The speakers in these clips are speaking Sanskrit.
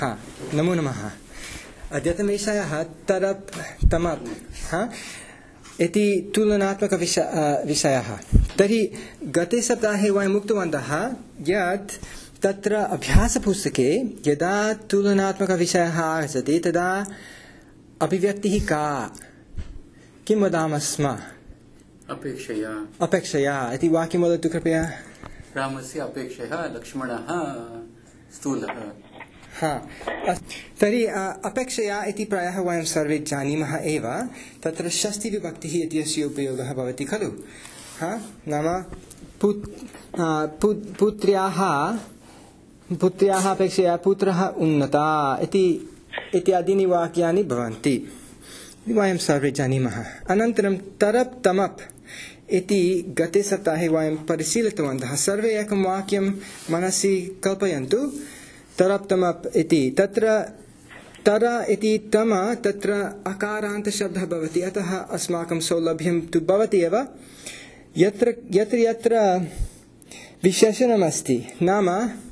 नमो नमः। अद्यतनविषयः तरप् तमप् इति तुलनात्मकविषयः। तर्हि गते सप्ताहे वयम् उक्तवन्तः यत् तत्र अभ्यासपुस्तके यदा तुलनात्मकविषयः आगच्छति तदा अभिव्यक्तिः का, किं वदामः स्म? अपेक्षया इति वाक्यं वदतु कृपया। रामस्य अपेक्षया लक्ष्मणः स्थूलः। तर्हि अपेक्षया इति प्रायः वयं सर्वे जानीमः एव। तत्र षष्ठीविभक्तिः इत्यस्य उपयोगः भवति खलु। नाम पुत्र्याः अपेक्षया पुत्रः उन्नता इत्यादीनि वाक्यानि भवन्ति, वयं सर्वे जानीमः। अनन्तरं तरप् तमप् इति गते सप्ताहे वयं परिशीलितवन्तः। सर्वे एकं वाक्यं मनसि कल्पयन्तु। तरप् तमप् इति तत्र तर इति तम तत्र अकारान्तशब्दः भवति, अतः अस्माकं सौलभ्यं तु भवति एव। यत्र यत्र विशेषणमस्ति नाम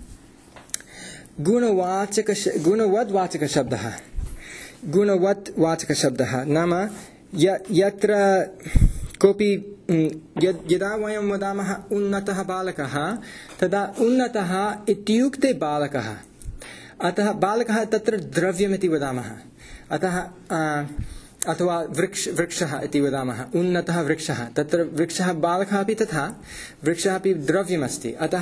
गुणवद् वाचकशब्दः नाम यत्र कोऽपि यदा वयं वदामः उन्नतः बालकः तदा उन्नतः इत्युक्ते बालकः, अतः बालकः तत्र द्रव्यमिति वदामः, अतः अथवा वृक्षः इति वदामः। उन्नतः वृक्षः, तत्र वृक्षः बालकः अपि तथा वृक्षः अपि द्रव्यमस्ति, अतः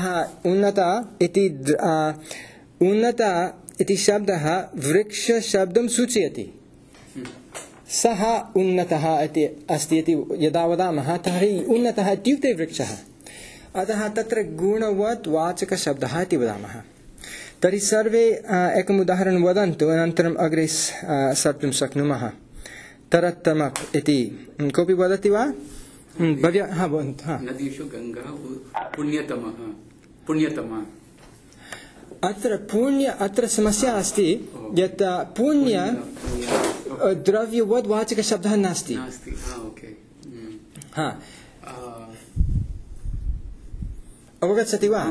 उन्नत इति शब्दः वृक्षशब्दं सूचयति। सः उन्नतः इति अस्ति इति यदा वदामः तर्हि उन्नतः इत्युक्ते वृक्षः, अतः तत्र गुणवत् वाचकशब्दः इति वदामः। तर्हि सर्वे एकम् उदाहरणं वदन्तु, अनन्तरम् अग्रे सर्तुं शक्नुमः। तरप् तमप् इति कोऽपि वदति वा? नदीषु गङ्गा पुण्यतमा। अत्र समस्या अस्ति यत् पुण्य द्रव्यवद् वाचकशब्दः नास्ति। अवगच्छति वा?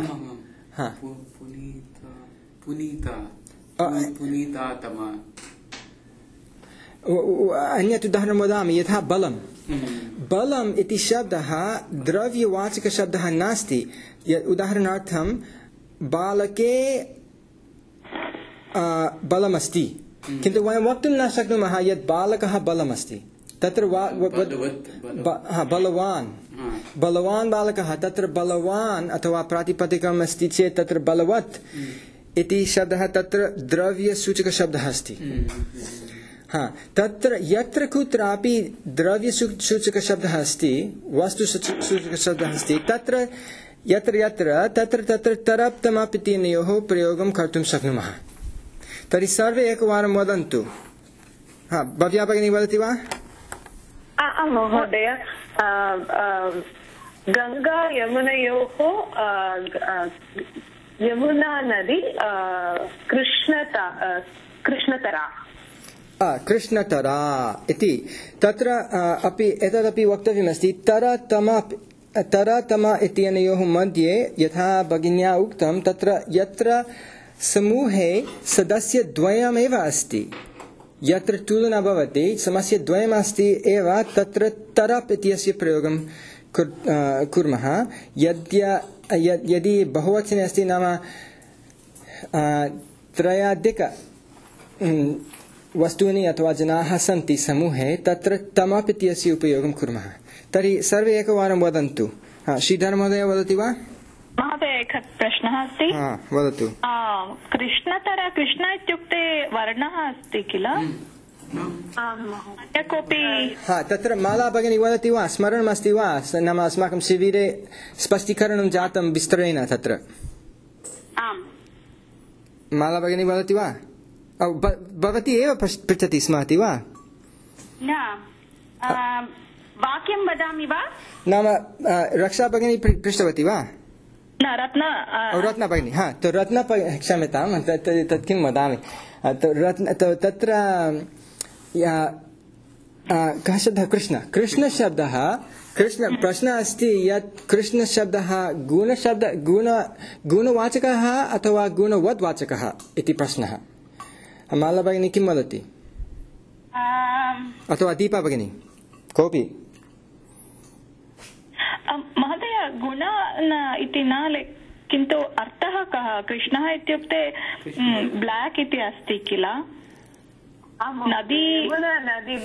अन्यत् उदाहरणं वदामि, यथा बलम् इति शब्दः द्रव्यवाचकशब्दः नास्ति। उदाहरणार्थं बालके बलमस्ति, किन्तु वयं वक्तुं न शक्नुमः यत् बालकः बलमस्ति। तत्र बलवान् बालकः, तत्र बलवान् अथवा प्रातिपदिकम् अस्ति चेत् तत्र बलवत् इति शब्दः तत्र द्रव्यसूचकशब्दः अस्ति। तत्र यत्र कुत्रापि द्रव्यसूचकशब्दः अस्ति, वस्तुसूचकशब्दः अस्ति, तत्र तरप् तमप् इत्यनयोः प्रयोगं कर्तुं शक्नुमः। तर्हि सर्वे एकवारं वदन्तु। भव्या भगिनी वदति वा? महोदय, गङ्गा यमुनयोः यमुना नदी कृष्णतरा इति तत्र अपि एतदपि वक्तव्यमस्ति। तरतम इत्यनयोः मध्ये यथा भगिन्या उक्तं, तत्र यत्र समूहे सदस्यद्वयमेव अस्ति, यत्र तुलना भवति समस्यद्वयमस्ति एव, तत्र तरप् इत्यस्य प्रयोगं कुर्मः। यदि बहुवचने अस्ति नाम त्रयाधिक वस्तूनि अथवा जनाः सन्ति समूहे, तत्र तमप् इत्यस्य उपयोगं कुर्मः। तर्हि सर्वे एकवारं वदन्तु। श्रीधर महोदय वदति वा? महोदय, एकः प्रश्नः अस्ति। वदतु। कृष्ण इत्युक्ते वर्णः अस्ति किल? कोऽपि तत्र माला भगिनी वदति वा? स्मरणमस्ति वा? नाम अस्माकं शिबिरे स्पष्टीकरणं जातं विस्तरेण तत्र। माला भगिनी वदति वा? भवती एव पृच्छति स्मरति वा? न, वाक्यं वदामि वा? नाम रक्षा भगिनी पृष्टवती वा? न, रत्ना भगिनी। तो रत्ना क्षम्यतां, तत् किं वदामि। तत्र कः शब्दः? कृष्णशब्दः। प्रश्नः अस्ति यत् कृष्णशब्दः गुणवाचकः अथवा गुणवद्वाचकः इति प्रश्नः। माला भगिनी किं वदति अथवा दीपा भगिनी कोऽपि? महोदय गुण इति न, किन्तु अर्थः कः? कृष्णः इत्युक्ते ब्लैक इति अस्ति किल? नदी नदी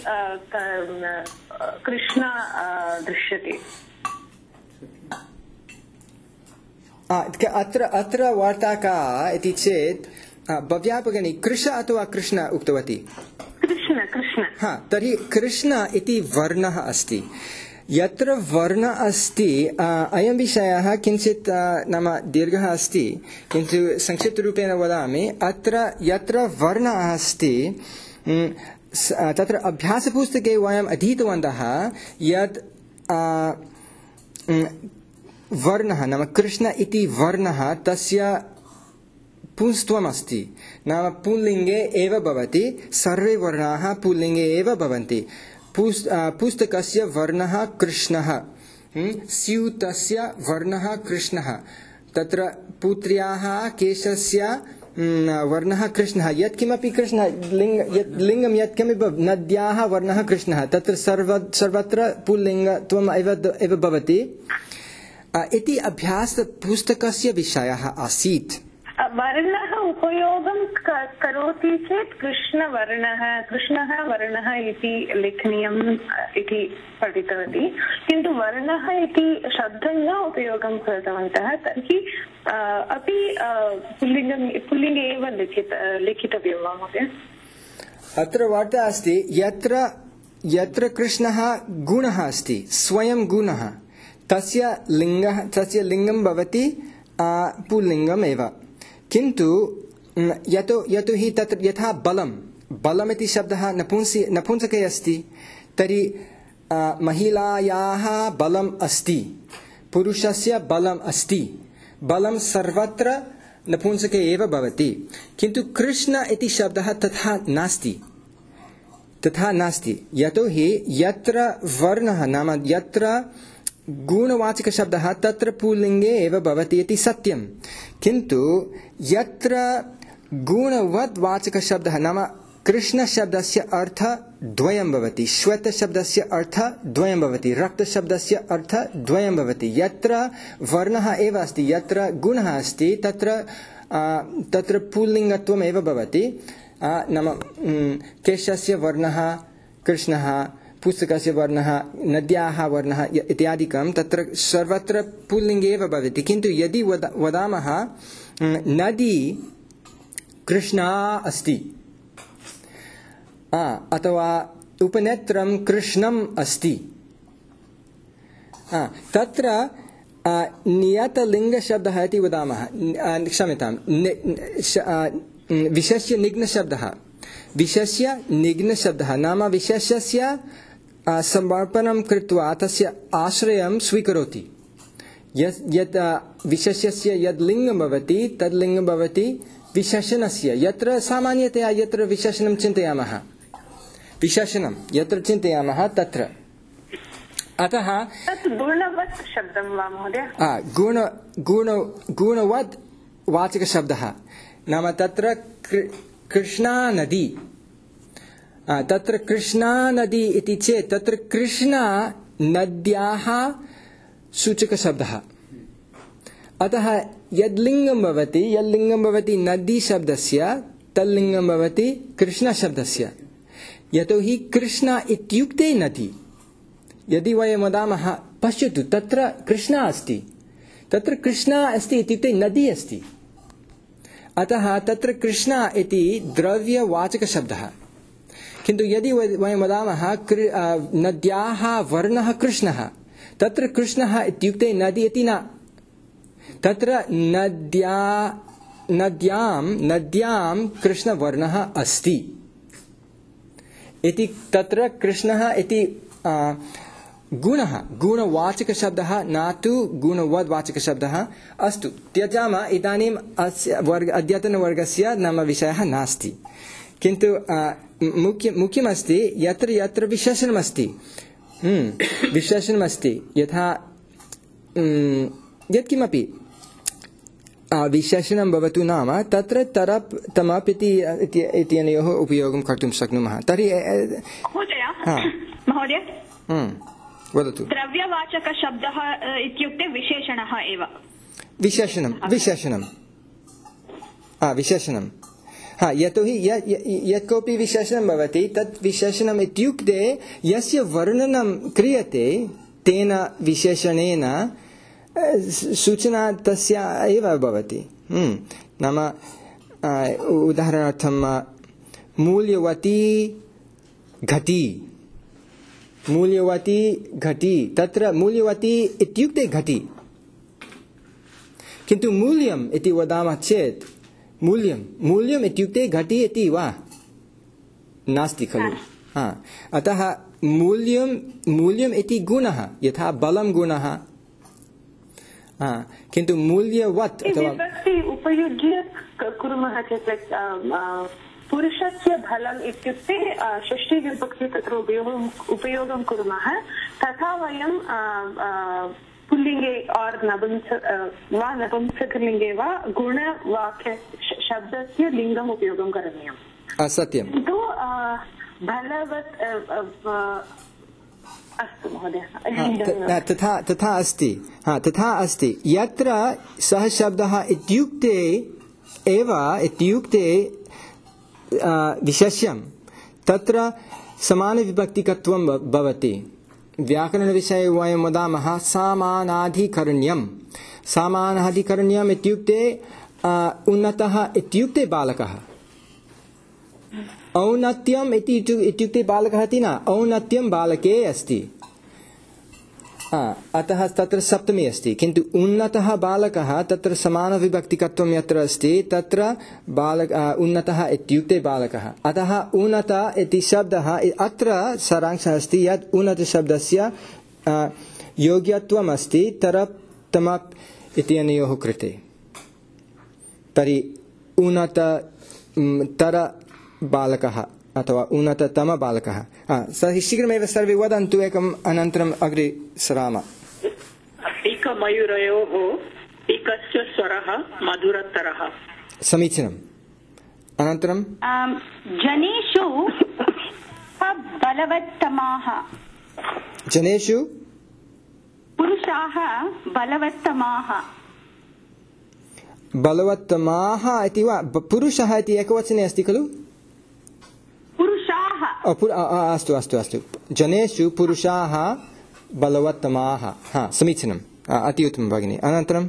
कृष्ण दृश्यते। अत्र वार्ता का इति चेत् भव्या भगिनी कृष अथवा कृष्ण उक्तवती? कृष्ण कृष्ण। हा, तर्हि कृष्ण इति वर्णः अस्ति। यत्र वर्ण अस्ति, अयं विषयः किञ्चित् नाम दीर्घः अस्ति, किन्तु संक्षिप्तरूपेण वदामि। अत्र यत्र वर्णः अस्ति तत्र अभ्यासपुस्तके वयम् अधीतवन्तः यत् वर्णः नाम कृष्ण इति वर्णः तस्य पुंस्त्वमस्ति, नाम पुल्लिङ्गे एव भवति। सर्वे वर्णाः पुल्लिङ्गे एव भवन्ति। पुस्तकस्य वर्णः कृष्णः, स्यूतस्य वर्णः कृष्णः, तत्र पुत्र्याः केशस्य वर्णः कृष्णः, यत्किमपि कृष्णः, लिङ्गं यत्किमपि, नद्याः वर्णः कृष्णः, तत्र सर्वत्र पुल्लिङ्गत्वम् एव भवति इति अभ्यासपुस्तकस्य विषयः आसीत्। वर्णः उपयोगं करोति चेत् कृष्णः वर्णः इति लेखनीयम् इति पठितवती, किन्तु वर्णः इति शब्दं न उपयोगं कृतवन्तः। तर्हि अपि पुल्लिङ्गे एव लिखितव्यं वा महोदय? अत्र वार्ता अस्ति यत्र कृष्णः गुणः अस्ति, स्वयं गुणः, तस्य लिङ्गं भवति पुल्लिङ्गम् एव। किन्तु यतो हि तत्र यथा बलमिति शब्दः नपुंसके अस्ति, तर्हि महिलायाः बलम् अस्ति, पुरुषस्य बलम् अस्ति, बलं सर्वत्र नपुंसके एव भवति। किन्तु कृष्ण इति शब्दः तथा नास्ति, यतो हि यत्र वर्णः नाम यत्र गुणवाचकशब्दः तत्र पुल्लिङ्गे एव भवति इति सत्यं, किन्तु यत्र गुणवद्वाचकशब्दः नाम कृष्णशब्दस्य अर्थद्वयं भवति, श्वेतशब्दस्य अर्थद्वयं भवति, रक्तशब्दस्य अर्थद्वयं भवति। यत्र वर्णः एव अस्ति, यत्र गुणः अस्ति, तत्र पुल्लिङ्गत्वम् एव भवति। नाम केशस्य वर्णः कृष्णः, पुस्तकस्य वर्णः, नद्याः वर्णः इत्यादिकं तत्र सर्वत्र पुल्लिङ्गे एव भवति। किन्तु यदि वदामः नदी कृष्णा अस्ति अथवा उपनेत्रं कृष्णम् अस्ति, तत्र नियतलिङ्गशब्दः इति वदामः, क्षम्यतां, विशेष्य निघ्नशब्दः नाम विशेष्यस्य समर्पणं कृत्वा तस्य आश्रयं स्वीकरोति। यत् विशेष्यस्य यद् लिङ्गं भवति तद् लिङ्गं भवति विशेषणस्य। यत्र सामान्यतया यत्र विशेषणं चिन्तयामः, यत्र चिन्तयामः तत्र, अतः गुणवत् शब्दं वा महोदय? गुणवद् वाचकशब्दः नाम तत्र कृष्णा नदी, तत्र कृष्णा नदी इति चेत् तत्र कृष्णा नद्याः सूचकशब्दः। अतः यद्लिङ्गं भवति नदी शब्दस्य, तल्लिङ्गं भवति कृष्णशब्दस्य। यतोहि कृष्ण इत्युक्ते नदी। यदि वयं वदामः पश्यतु तत्र कृष्णा अस्ति, तत्र कृष्णा अस्ति इत्युक्ते नदी अस्ति। अतः तत्र कृष्णा इति द्रव्यवाचकशब्दः। किन्तु यदि वयं वदामः नद्याः वर्णः कृष्णः, तत्र कृष्णः इत्युक्ते नदी इति न, तत्र नद्यां कृष्णवर्णः अस्ति इति, तत्र कृष्णः इति गुणवाचकशब्दः न तु गुणवद्वाचकशब्दः। अस्तु, त्यजामः। इदानीम् अस्य अद्यतनवर्गस्य नाम विषयः नास्ति, किन्तु मुख्यमस्ति यत्र विशेषणमस्ति, यथा यत्किमपि विशेषणं भवतु नाम तत्र तरप् तमप् इत्यनयोः उपयोगं कर्तुं शक्नुमः तर्हि महोदय वदतु द्रव्यवाचकशब्दः इत्युक्ते विशेषणः एव विशेषणं यतोहि यत् कोऽपि विशेषणं भवति तत् विशेषणम् इत्युक्ते यस्य वर्णनं क्रियते तेन विशेषणेन सूचना तस्य एव भवति नाम उदाहरणार्थं मूल्यवती घटी तत्र मूल्यवती इत्युक्ते घटी किन्तु मूल्यम् इति वदामः चेत् मूल्यम् इत्युक्ते घटी इति वा नास्ति खलु अतः मूल्यम् इति गुणः यथा बलं गुणः किन्तु मूल्यवत् विभक्ति उपयुज्य कुर्मः चेत् पुरुषस्य बलम् इत्युक्ते षष्ठीविभक्ति तत्र उपयोगं कुर्मः तथा वयं पुल्लिङ्गे और् नपुंसकलिङ्गे वा गुणवाक्य शब्दस्य लिङ्गम् उपयोगं करणीयम् सत्यं किन्तु बलवत् अस्तु महोदय तथा अस्ति यत्र सः शब्दः इत्युक्ते विशेष्यं तत्र समानविभक्तिकत्वं भवति व्याकरणविषये वयं वदामः सामानाधिकरण्यम् इत्युक्ते उन्नतः इत्युक्ते बालकः औन्नत्यम् इत्युक्ते बालकः इति न औन्नत्यं बालके अस्ति अतः तत्र सप्तमी अस्ति किन्तु उन्नतः बालकः तत्र समानविभक्तिकत्वं यत्र अस्ति तत्र उन्नतः इत्युक्ते बालकः अतः उन्नत इति शब्दः अत्र सारांशः अस्ति यत् उन्नतशब्दस्य योग्यत्वम् अस्ति तरप् तमप् इत्यनयोः कृते तर्हि उन्नतर बालकः अथवा उन्नततम बालकः शीघ्रमेव सर्वे वदन्तु एकम् अनन्तरम् अग्रे सरामः एकमयूरयोः एकस्य स्वरः मधुरतरः समीचीनम् अनन्तरं जनेषु बलवत्तमाः जनेषु पुरुषाः बलवत्तमाः इति वा पुरुषः इति एकवचने अस्ति खलु अस्तु जनेषु पुरुषाः बलवत्तमाः समीचीनम् अति उत्तमं भगिनी अनन्तरं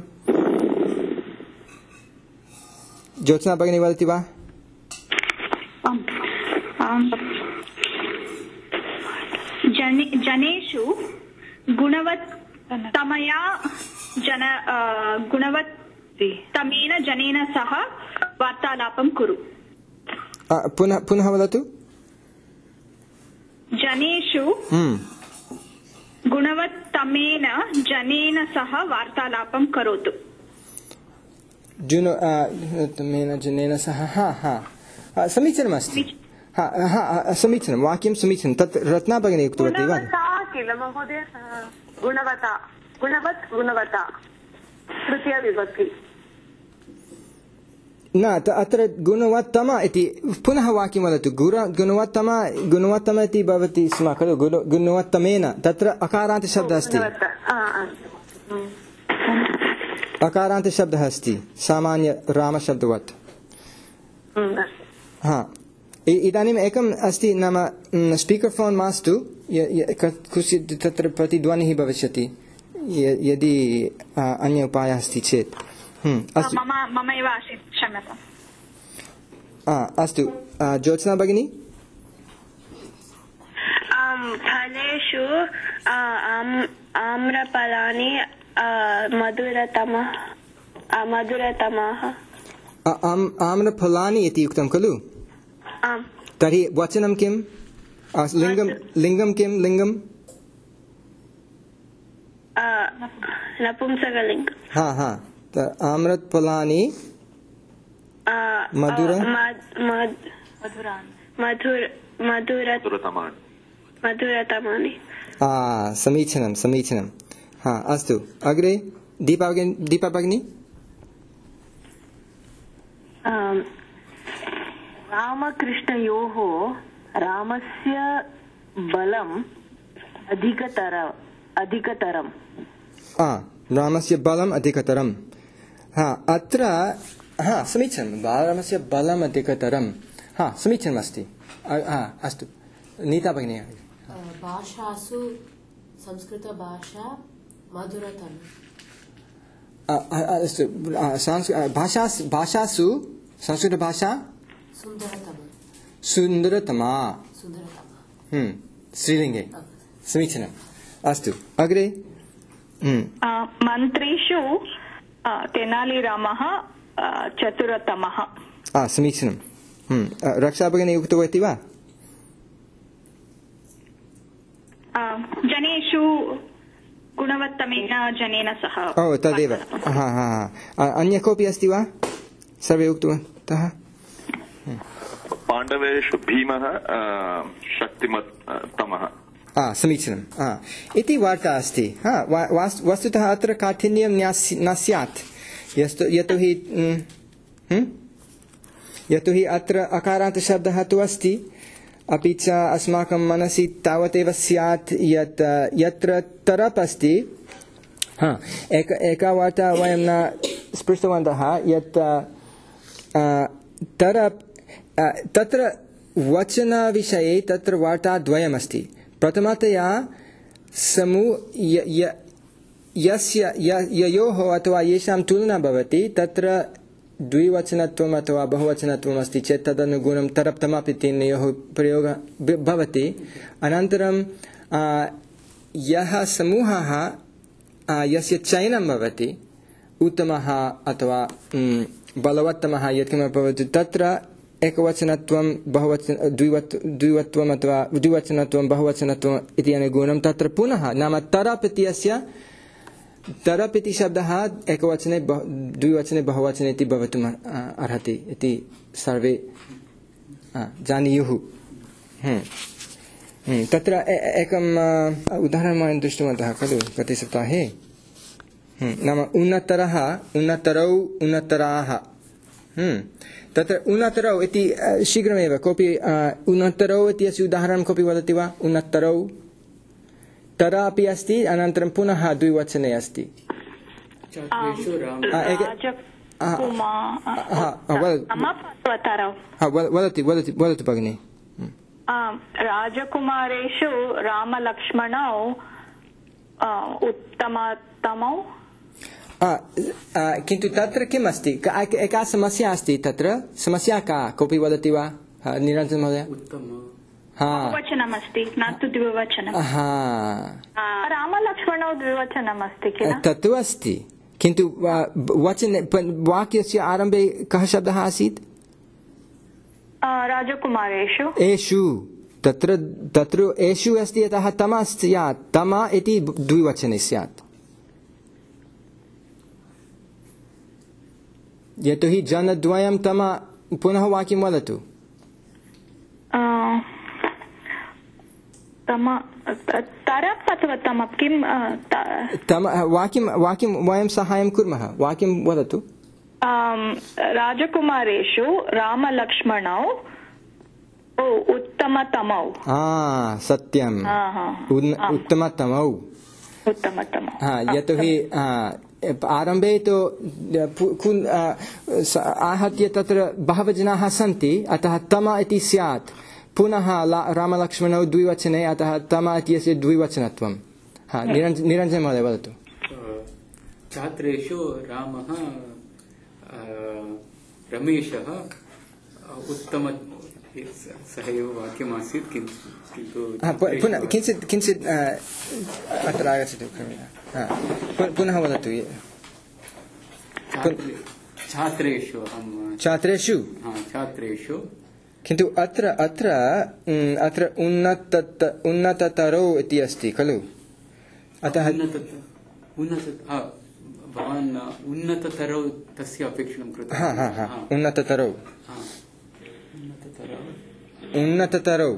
ज्योत्स्ना भगिनी वदति वा जनेषु गुणवत्तमेन जनेन सह वार्तालापं कुरु पुनः वदतु जनेषु गुणवत्तमेन जनेन सह वार्तालापं करोतु जनेन सह समीचीनमस्ति समीचीनं वाक्यं समीचीनं तत् रत्ना भगिनी उक्तवती वा किल महोदय गुणवत्ता तृतीया विभक्ति न अत्र गुणवत्तम इति पुनः वाक्यं वदतु गुणवत्तम इति भवति स्म खलु गुणवत्तमेन तत्र अकारान्तशब्दः अस्ति अकारान्तशब्दः अस्ति सामान्य रामशब्दवत् इदानीम् एकम् अस्ति नाम स्पीकर् फोन् मास्तु कुत्रचित् तत्र प्रतिध्वनिः भविष्यति यदि अन्य उपायः अस्ति चेत् मम एव आसीत् क्षम्यताम् अस्तु ज्योत्स्ना भगिनी फलेषु आम्रफलानि मधुरतमाः आम्रफलानि इति उक्तं खलु तर्हि वचनं किं लिङ्गं किं लिङ्गं नपुंसकलिङ्गम् आम्रफलानि मधुरतमानि समीचीनं अस्तु अग्रे दीपा भगिनी रामकृष्णयोः रामस्य बलम् अधिकतरम् रामस्य बलम् अधिकतरम् अत्र समीचीनं रामस्य बलम् अधिकतरम् समीचीनमस्ति अस्तु नीता भगिनी भाषासु संस्कृतभाषा मधुरतम अस्तु भाषासु संस्कृतभाषा सुन्दरतमा स्त्रीलिङ्गे समीचीनम् अस्तु अग्रे मन्त्रीषु तेनालीरामः चतुरतमः समीचीनं रक्षा भगिनी उक्तवती वा जनेषु गुणवत्तमेन जनेन सह तदेव अन्य कोऽपि अस्ति वा सर्वे उक्तवन्तः पाण्डवेषु भीमः शक्तिमत्तमः समीचीनम् इति वार्ता अस्ति वस्तुतः अत्र काठिन्यं न स्यात् यतोहि अत्र अकारान्तशब्दः तु अस्ति अपि च अस्माकं मनसि तावदेव स्यात् यत् यत्र तरप् अस्ति एका वार्ता वयं न स्पृष्टवन्तः यत् तरप् तत्र वचनविषये तत्र वार्ता द्वयमस्ति प्रथमतया ययोः अथवा येषां तुलना भवति तत्र द्विवचनत्वम् अथवा बहुवचनत्वम् अस्ति चेत् तदनुगुणं तरप्तमप् इत्यनयोः प्रयोगः भवति अनन्तरं यः समूहः यस्य चयनं भवति उत्तमः अथवा बलवत्तमः यत्किमपि भवति तत्र एकवचनत्वं द्विवत्वम् अथवा द्विवचनत्वं बहुवचनत्वम् इति अनुगुणं तत्र पुनः नाम तरप् इत्यस्य तरप् इति शब्दः एकवचने द्विवचने बहुवचने इति भवितुम् अर्हति इति सर्वे जानीयुः तत्र एकम् उदाहरणं वयं दृष्टवन्तः खलु गते सप्ताहे नाम उन्नतरः उन्नतरौ उन्नतराः तत्र उन्नतरौ इति शीघ्रमेव कोऽपि उन्नतरौ इत्यस्य उदाहरणं कोऽपि वदति वा उन्नतरौ तर अपि अस्ति अनन्तरं पुनः द्विवचने अस्ति वदतु भगिनि राजकुमारेषु रामलक्ष्मणौ उत्तमतमौ किन्तु तत्र किम् अस्ति एका समस्या अस्ति तत्र समस्या का कोऽपि वदति वा निरञ्जन महोदय बहुवचनमस्ति न तु द्विवचनं रामलक्ष्मणौ द्विवचनमस्ति किल तत्तु अस्ति किन्तु वचने वाक्यस्य आरम्भे कः शब्दः आसीत् राजकुमारेषु एषु तत्र एषु अस्ति यतः तम स्यात् तम इति द्विवचने स्यात् यतोहि जनद्वयं तम पुनः वाक्यं वदतु तरप् अथवा तमप् किं वाक्यं वयं साहाय्यं कुर्मः वाक्यं वदतु राजकुमारेषु रामलक्ष्मणौ उत्तमतमौ सत्यम् उत्तमतमौ यतोहि आरम्भे तु आहत्य तत्र बहवः जनाः सन्ति अतः तम इति स्यात् पुनः रामलक्ष्मणौ द्विवचने अतः तम इत्यस्य द्विवचनत्वं निरञ्जन महोदय वदतु छात्रेषु रामः रमेशः उत्तम सः एव वाक्यमासीत् किन्तु किञ्चित् अत्र आगच्छतु पुनः वदतु छात्रेषु किन्तु अत्र उन्नततरौ इति अस्ति खलु अतः भवान् उन्नततरौ तस्य अपेक्षणं कृतवान् उन्नततरौ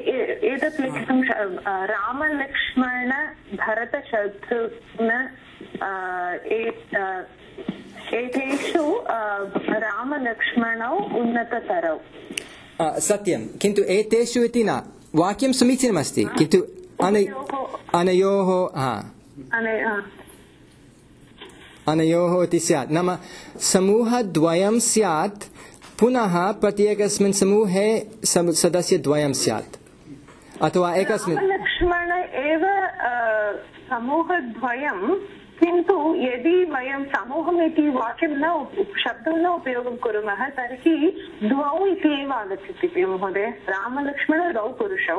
एतत् लिखितं रामलक्ष्मण भरतशत्रुघ्न एतेषु रामलक्ष्मणौ उन्नततरौ। सत्यं, किन्तु एतेषु इति न, वाक्यं समीचीनमस्ति, किन्तु अनयोः अनयोः इति स्यात्। नाम समूहद्वयं स्यात्, पुनः प्रत्येकस्मिन् समूहे सदस्यद्वयं स्यात्, अथवा एकस्मिन् लक्ष्मण एव समूहद्वयं, किन्तु यदि वयं समूहम् इति वाक्यं शब्दं न उपयोगं कुर्मः तर्हि द्वौ इति एव आगच्छति महोदय। रामलक्ष्मण द्वौ पुरुषौ,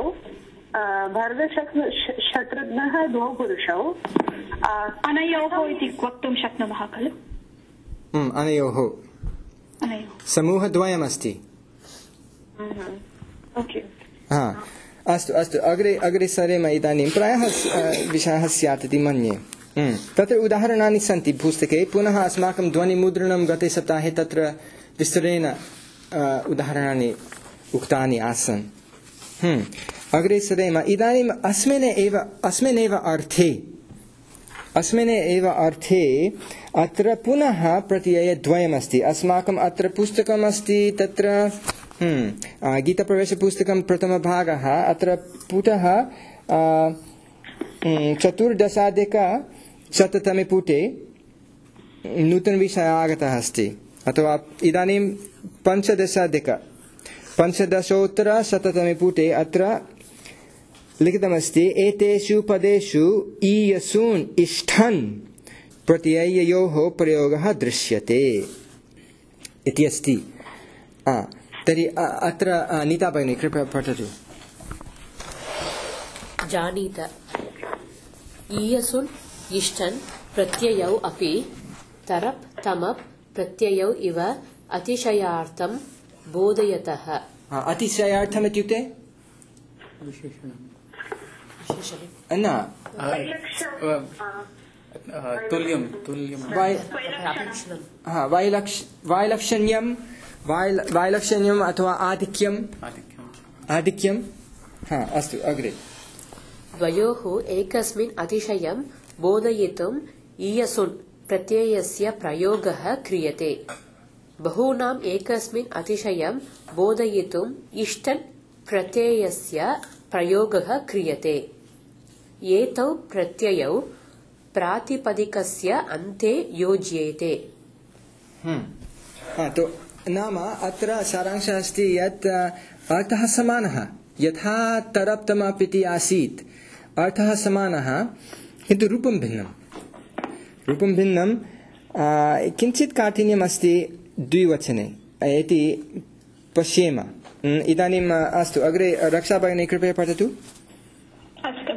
भरतशत्रुघ्नः द्वौ पुरुषौ, अनयोः इति वक्तुं शक्नुमः खलु? अनयोः समूहद्वयमस्ति। अस्तु अस्तु, अग्रे सरेम। इदानीं प्रायः विषयः स्यात् इति मन्ये। तत्र उदाहरणानि सन्ति पुस्तके, पुनः अस्माकं ध्वनिमुद्रणं गते सप्ताहे तत्र विस्तरेण उदाहरणानि उक्तानि आसन्। अग्रे सरेम। इदानीम् अस्मिन् एव अर्थे अत्र पुनः प्रत्ययद्वयमस्ति। अस्माकम् अत्र पुस्तकमस्ति, तत्र गीताप्रवेशपुस्तकं प्रथमभागः, अत्र पुटः 14-शततमे पुटे नूतनविषयः आगतः अस्ति, अथवा इदानीं 15-शततमे पुटे अत्र लिखितमस्ति, एतेषु पदेषु ईयसून् इष्ठन् प्रत्यययोः प्रयोगः दृश्यते इति अस्ति। तर्हि अत्र नीता भगिनी कृपया पठतु। जानीत ईयसून् इष्टन् प्रत्ययौ अपि तरप् तमप् प्रत्ययौ इव अतिशयार्थं बोधयतः। अतिशयार्थम् इत्युक्ते न तुल्यं वैलक्षण्यम् अथवा आधिक्यम्। अस्तु, अग्रे। द्वयोः एकस्मिन् अतिशयं बोधयितुम् ईयसून् प्रत्ययस्य प्रयोगः क्रियते। बहूनाम् एकस्मिन् अतिशयं बोधयितुम् इष्टन् प्रत्ययस्य प्रयोगः क्रियते। एतौ प्रत्ययौ प्रातिपदिकस्य अन्ते योज्येते। नाम अत्र सारांशः अस्ति यत् अर्थः समानः, यथा तरप् तमप् इति आसीत्, अर्थः समानः, किन्तु रूपं भिन्नं। किञ्चित् काठिन्यम् अस्ति द्विवचने इति पश्येम। इदानीम् अस्तु, अग्रे रक्षा भगिनी कृपया पठतु। अस्तु,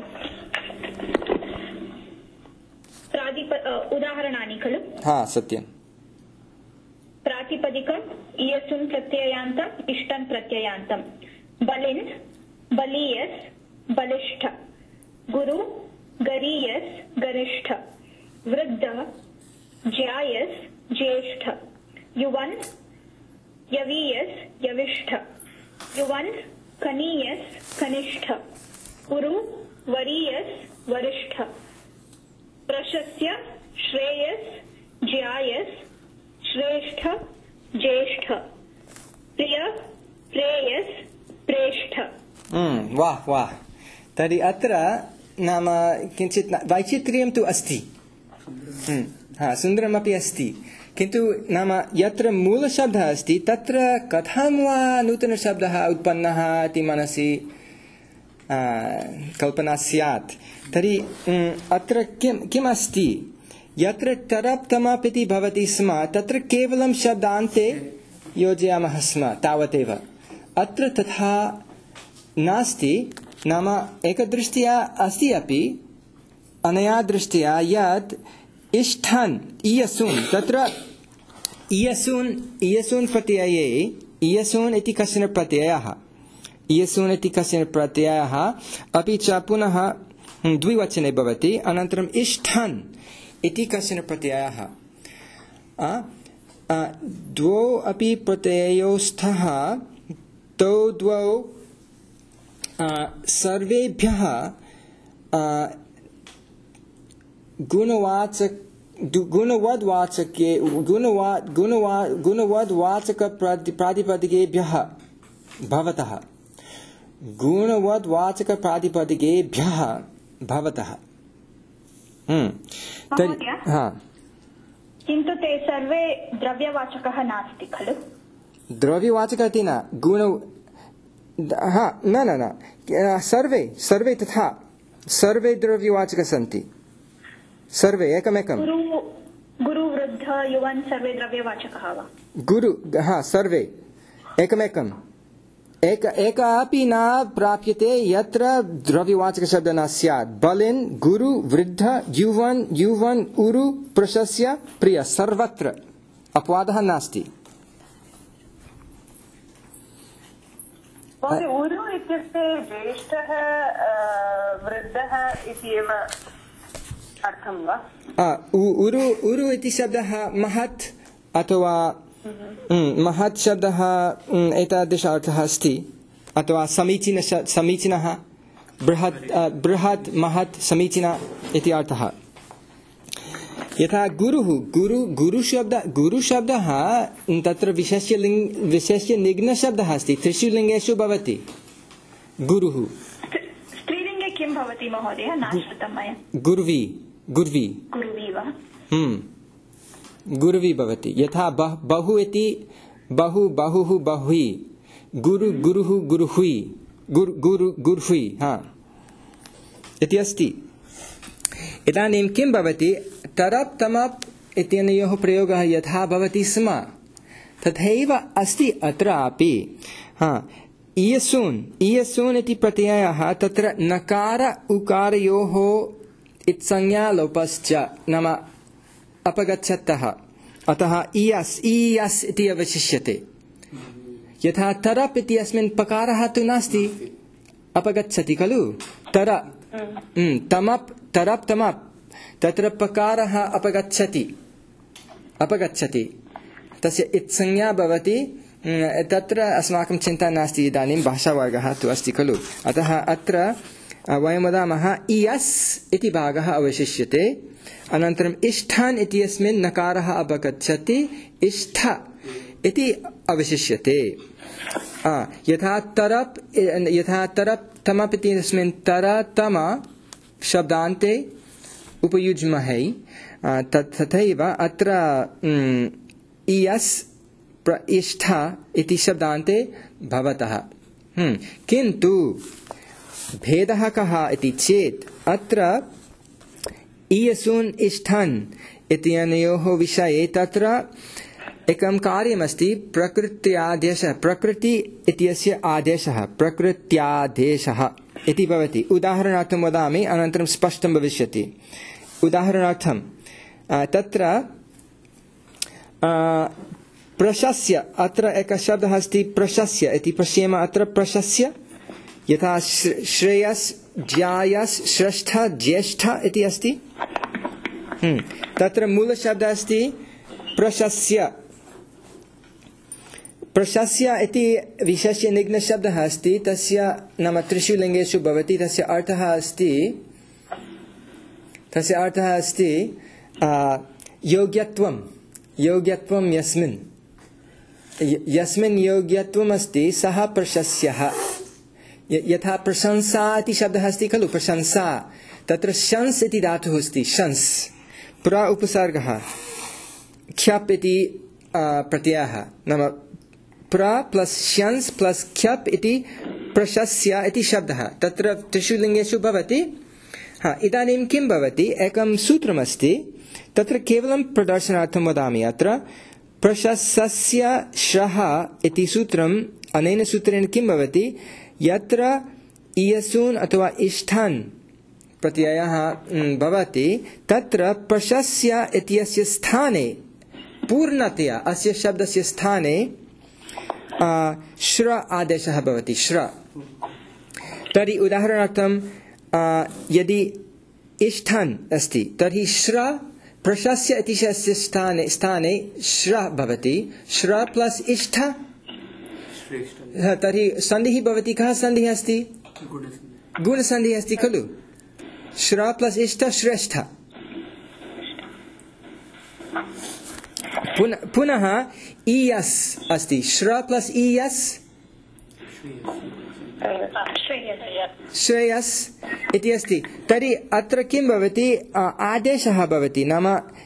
उदाहरणानि खलु? सत्यं। प्रातिपदिकम् इयसुन् प्रत्ययान्तम् इष्टन् प्रत्ययान्तम्। बलिन् बलीयस् बलिष्ठ, गुरु गरीयस् गरिष्ठ, वृद्ध ज्यायस् ज्येष्ठ, युवन् यवीयस् यविष्ठ, युवन् कनीयस् कनिष्ठ, उरु वरीयस् वरिष्ठ, प्रशस्य श्रेयस् ज्यायस् श्रेष्ठ ज्येष्ठ, प्रिय प्रेयस् प्रेष्ठ। वाह। तर्हि अत्र नाम किञ्चित् वैचित्र्यं तु अस्ति, सुन्दरमपि अस्ति, किन्तु नाम यत्र मूलशब्दः अस्ति तत्र कथं वा नूतनशब्दः उत्पन्नः इति मनसि कल्पना स्यात्। तर्हि अत्र किम् अस्ति, यत्र तरप् तमप् इति भवति स्म तत्र केवलं शब्दान्ते योजयामः स्म, तावदेव। अत्र तथा नास्ति, नाम एकदृष्ट्या अस्ति अपि अनया दृष्ट्या यत् इष्ठन् ईयसून्, तत्र ईयसून् प्रत्यये ईयसून् इति कश्चन प्रत्ययः, अपि च पुनः द्विवचने भवति, अनन्तरम् इष्ठन् इति कश्चन प्रत्ययः। द्वौ अपि प्रत्ययौ स्तः, तौ द्वौ सर्वेभ्यः गुणवद्वाचके गुणवद्वाचक प्रातिपदिकेभ्यः भवतः गुणवद्वाचक प्रातिपदिकेभ्यः भवतः किन्तु ते सर्वे द्रव्यवाचकः नास्ति खलु? द्रव्यवाचकः इति न गुण न सर्वे तथा सर्वे द्रव्यवाचकाः सन्ति सर्वे एकमेकं गुरु वृद्ध युवान् सर्वे द्रव्यवाचकाः वा? गुरु सर्वे एकमेकम् एक अपि न प्राप्यते यत्र द्रव्यवाचकशब्दः न स्यात्। बलिन् गुरु वृद्ध युवन् उरु प्रशस्य प्रिय सर्वत्र अपवादः नास्ति। उरु इत्युक्ते ज्येष्ठः वृद्धः इति एव अर्थं वा? उरु इति शब्दः महत् अथवा महत् शब्दः एतादृश अर्थः अस्ति अथवा समीचीनः बृहत् महत् समीचीनः इति अर्थः। यथा गुरुशब्दः तत्र विशेष्य निघ्नशब्दः अस्ति। त्रिषु लिङ्गेषु भवति गुरुः। स्त्रीलिङ्गे किं भवति महोदय? न श्रुतं मया। गुर्वी वा? गुर्वी भवति। यथा बहु इति बहुः बहुहि गुरुः गुरुहुइ गुर्हुइ इति अस्ति। इदानीं किं भवति? तरप् तमप् इत्यनयोः प्रयोगः यथा भवति स्म तथैव अस्ति अत्रापि। इयसून् इति प्रत्ययः तत्र नकार उकारयोः इत्संज्ञा लोपश्च नाम अपगच्छतः अतः इयस् इति अवशिष्यते। यथा तरप् इति अस्मिन् पकारः तु नास्ति अपगच्छति खलु। तमप् तरप् तमप् तत्र पकारः अपगच्छति तस्य इत्संज्ञा भवति। तत्र अस्माकं चिन्ता नास्ति। इदानीं भाषावर्गः तु अस्ति खलु। अतः अत्र वयं वदामः इयस् इति भागः अवशिष्यते। अनन्तरम् इष्ठन् इत्यस्मिन् नकारः अपगच्छति इष्ठ इति अवशिष्यते। यथा तरप् तमप् इत्यस्मिन् तरतम शब्दान्ते उपयुज्महे तथैव अत्र इयस् इष्ठ इति शब्दान्ते भवतः। किन्तु भेदः कः इति चेत् अत्र इयसून् इष्ठन् इत्यनयोः विषये तत्र एकं कार्यमस्ति। प्रकृति इत्यस्य आदेशः प्रकृत्यादेशः इति भवति। उदाहरणार्थं वदामि अनन्तरं स्पष्टं भविष्यति। उदाहरणार्थं तत्र प्रशस्य अत्र एकः शब्दः अस्ति प्रशस्य इति पश्येम। अत्र प्रशस्य यथा श्रेयस् ज्यायस् श्रेष्ठ ज्येष्ठ इति अस्ति। तत्र मूलशब्दः अस्ति प्रशस्य इति विशेष्य निघ्नशब्दः अस्ति। तस्य नाम त्रिषु लिङ्गेषु भवति। तस्य अर्थः अस्ति योग्यत्वं यस्मिन् योग्यत्वम् अस्ति सः प्रशस्यः। यथा प्रशंसा इति शब्दः अस्ति खलु। प्रशंसा तत्र शंस् इति धातुः अस्ति। शंस् प्र उपसर्गः ख्यप् इति प्रत्ययः नाम प्र प्लस् शंस् प्लस् ख्यप् इति प्रशस्य इति शब्दः तत्र त्रिषु लिङ्गेषु भवति। इदानीं किं भवति? एकं सूत्रमस्ति तत्र केवलं प्रदर्शनार्थं वदामि। अत्र प्रशस्य श्रः इति सूत्रम्। अनेन सूत्रेण किं भवति? यत्र इयसून् अथवा इष्ठन् प्रत्ययः भवति तत्र प्रशस्य इत्यस्य स्थाने पूर्णतया अस्य शब्दस्य स्थाने श्र आदेशः भवति। श्र तर्हि उदाहरणार्थं यदि इष्ठन् अस्ति तर्हि श्र प्रशस्य इत्यस्य स्थाने श्र भवति। श्र प्लस् इष्ठ तर्हि सन्धिः भवति। कः सन्धिः अस्ति? गुणसन्धिः अस्ति खलु। श्र प्लस् इष्ठ श्रेष्ठ पुनः ईयस् अस्ति, श्र प्लस् ईयस् श्रेयस् इति अस्ति। तर्हि अत्र किं भवति, आदेशः भवति, नाम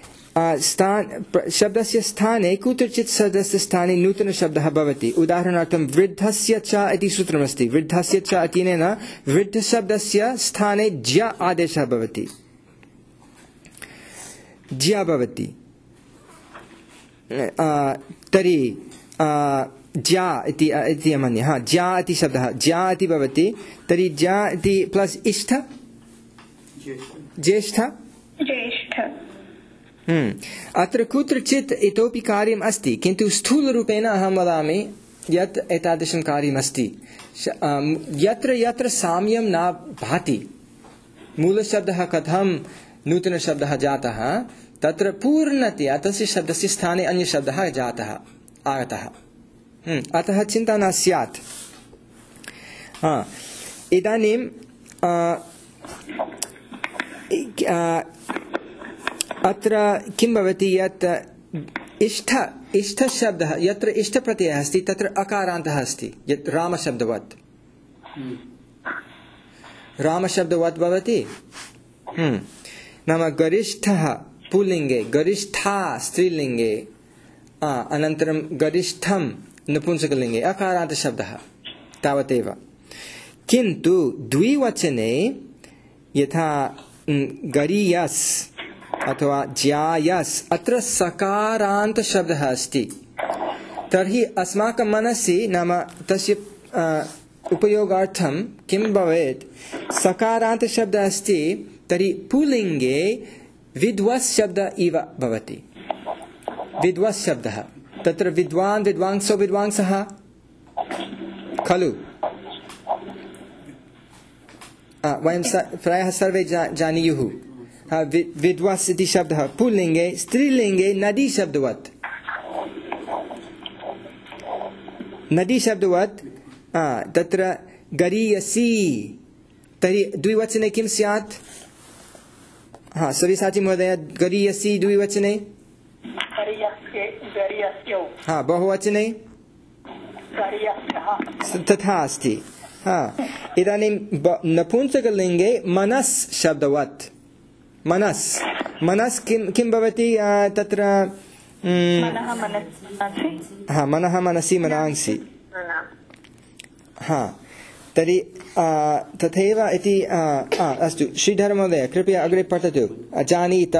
शब्दस्य स्थाने कुत्रचित् शब्दस्य स्थाने नूतनशब्दः भवति। उदाहरणार्थं वृद्धस्य च इति सूत्रमस्ति, वृद्धस्य च इत्यनेन वृद्धशब्दस्य स्थाने ज्य आदेशः भवति, ज्य भवति। तर्हि ज्या इति मन्ये, ज्या इति शब्दः ज्या इति भवति। तर्हि ज्या इति प्लस् इष्ठ ज्येष्ठ। अत्र कुत्रचित् इतोपि कार्यम् अस्ति, किन्तु स्थूलरूपेण अहं वदामि यत् एतादृशं कार्यमस्ति। यत्र यत्र साम्यं न भाति, मूलशब्दः कथं नूतनशब्दः जातः, तत्र पूर्णतया तस्य शब्दस्य स्थाने अन्यशब्दः आगतः। अतः चिन्ता न स्यात्। इदानीं अत्र किं भवति, यत् इष्टशब्दः, यत्र इष्टप्रत्ययः अस्ति तत्र अकारान्तः अस्ति, यत् रामशब्दवत् भवति। नाम गरिष्ठः पुल्लिङ्गे, गरिष्ठा स्त्रीलिङ्गे, अनन्तरं गरिष्ठं नपुंसकलिङ्गे, अकारान्तशब्दः तावदेव। किन्तु द्विवचने यथा गरीयस् अथवा ज्यायस्, अत्र सकारान्त शब्दः अस्ति। तर्हि अस्माकं मनसि, नाम तस्य उपयोगार्थं किं भवेत्, सकारान्त शब्दः अस्ति, तर्हि पुल्लिङ्गे विद्वस् शब्द इव भवति। विद्वस् शब्दः, तत्र विद्वान् विद्वांसो विद्वांसः खलु। वयं प्रायः सर्वे जानीयुः। विद्वस् इति शब्दः पुल्लिङ्गे, स्त्रीलिङ्गे नदी शब्दवत्, नदी शब्दवत्। तत्र गरीयसी, तर्हि द्विवचने किं स्यात्? सव्यसाची महोदय, गरीयसी द्विवचने, बहुवचने तथा अस्ति। इदानीं नपुंसकलिङ्गे मनस् शब्दवत्, मनस् किं भवति तत्र? मनः मनसि मनांसि। तर्हि तथैव इति। अस्तु, श्रीधर महोदय कृपया अग्रे पठतु। जानीत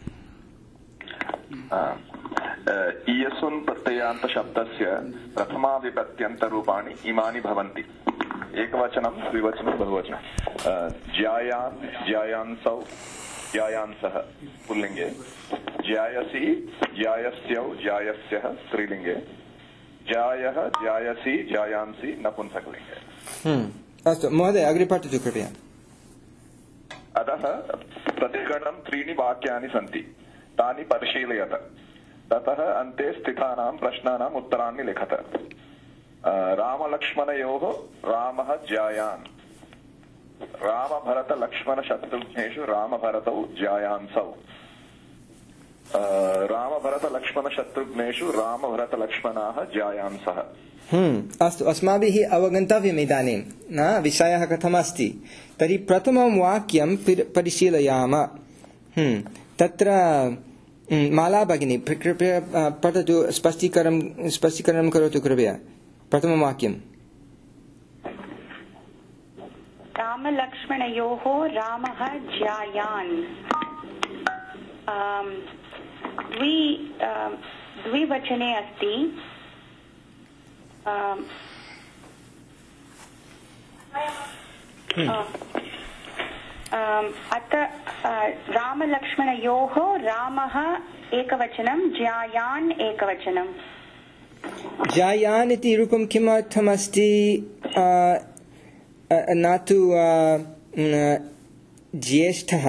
इयसुन् प्रत्ययान्त शब्दस्य प्रथमा विभक्त्यन्तरूपाणि इमानि भवन्ति। एकवचनं, द्विवचनं, बहुवचनं। ज्यायान्, ज्यायांसौ, ज्यायांसः पुल्लिङ्गे, ज्यायसि, ज्यायस्यौ, ज्यायस्यः स्त्रीलिङ्गे, ज्यायः, ज्यायसि, ज्यायांसि नपुंसकलिङ्गे। अस्तु महोदय अग्रे पठतु कृपया। अतः प्रतिगणं त्रीणि वाक्यानि सन्ति, तानि परिशीलयत। ततः अन्ते स्थितानां प्रश्नानाम् उत्तराणि लिखत। रामलक्ष्मणयोः रामः ज्यायान्, रामभरतलक्ष्मणशत्रुघ्नेषु रामभरतौ ज्यायांसौ, रामभरतलक्ष्मणशत्रुघ्नेषु रामभरतलक्ष्मणाः ज्यायांसः। अस्तु, अस्माभिः अवगन्तव्यम् इदानीं न विषयः कथमस्ति। तर्हि प्रथमं वाक्यं परिशीलयाम। तत्र माला भगिनी कृपया पठतु, स्पष्टीकरणं करोतु कृपया। प्रथमं वाक्यं। रामलक्ष्मणयोः रामः ज्यायान्। द्विवचने अस्ति। अत्र रामलक्ष्मणयोः रामः एकवचनं, ज्यायान् एकवचनं। ज्यायान् इति रूपं किमर्थमस्ति? न तु ज्येष्ठः।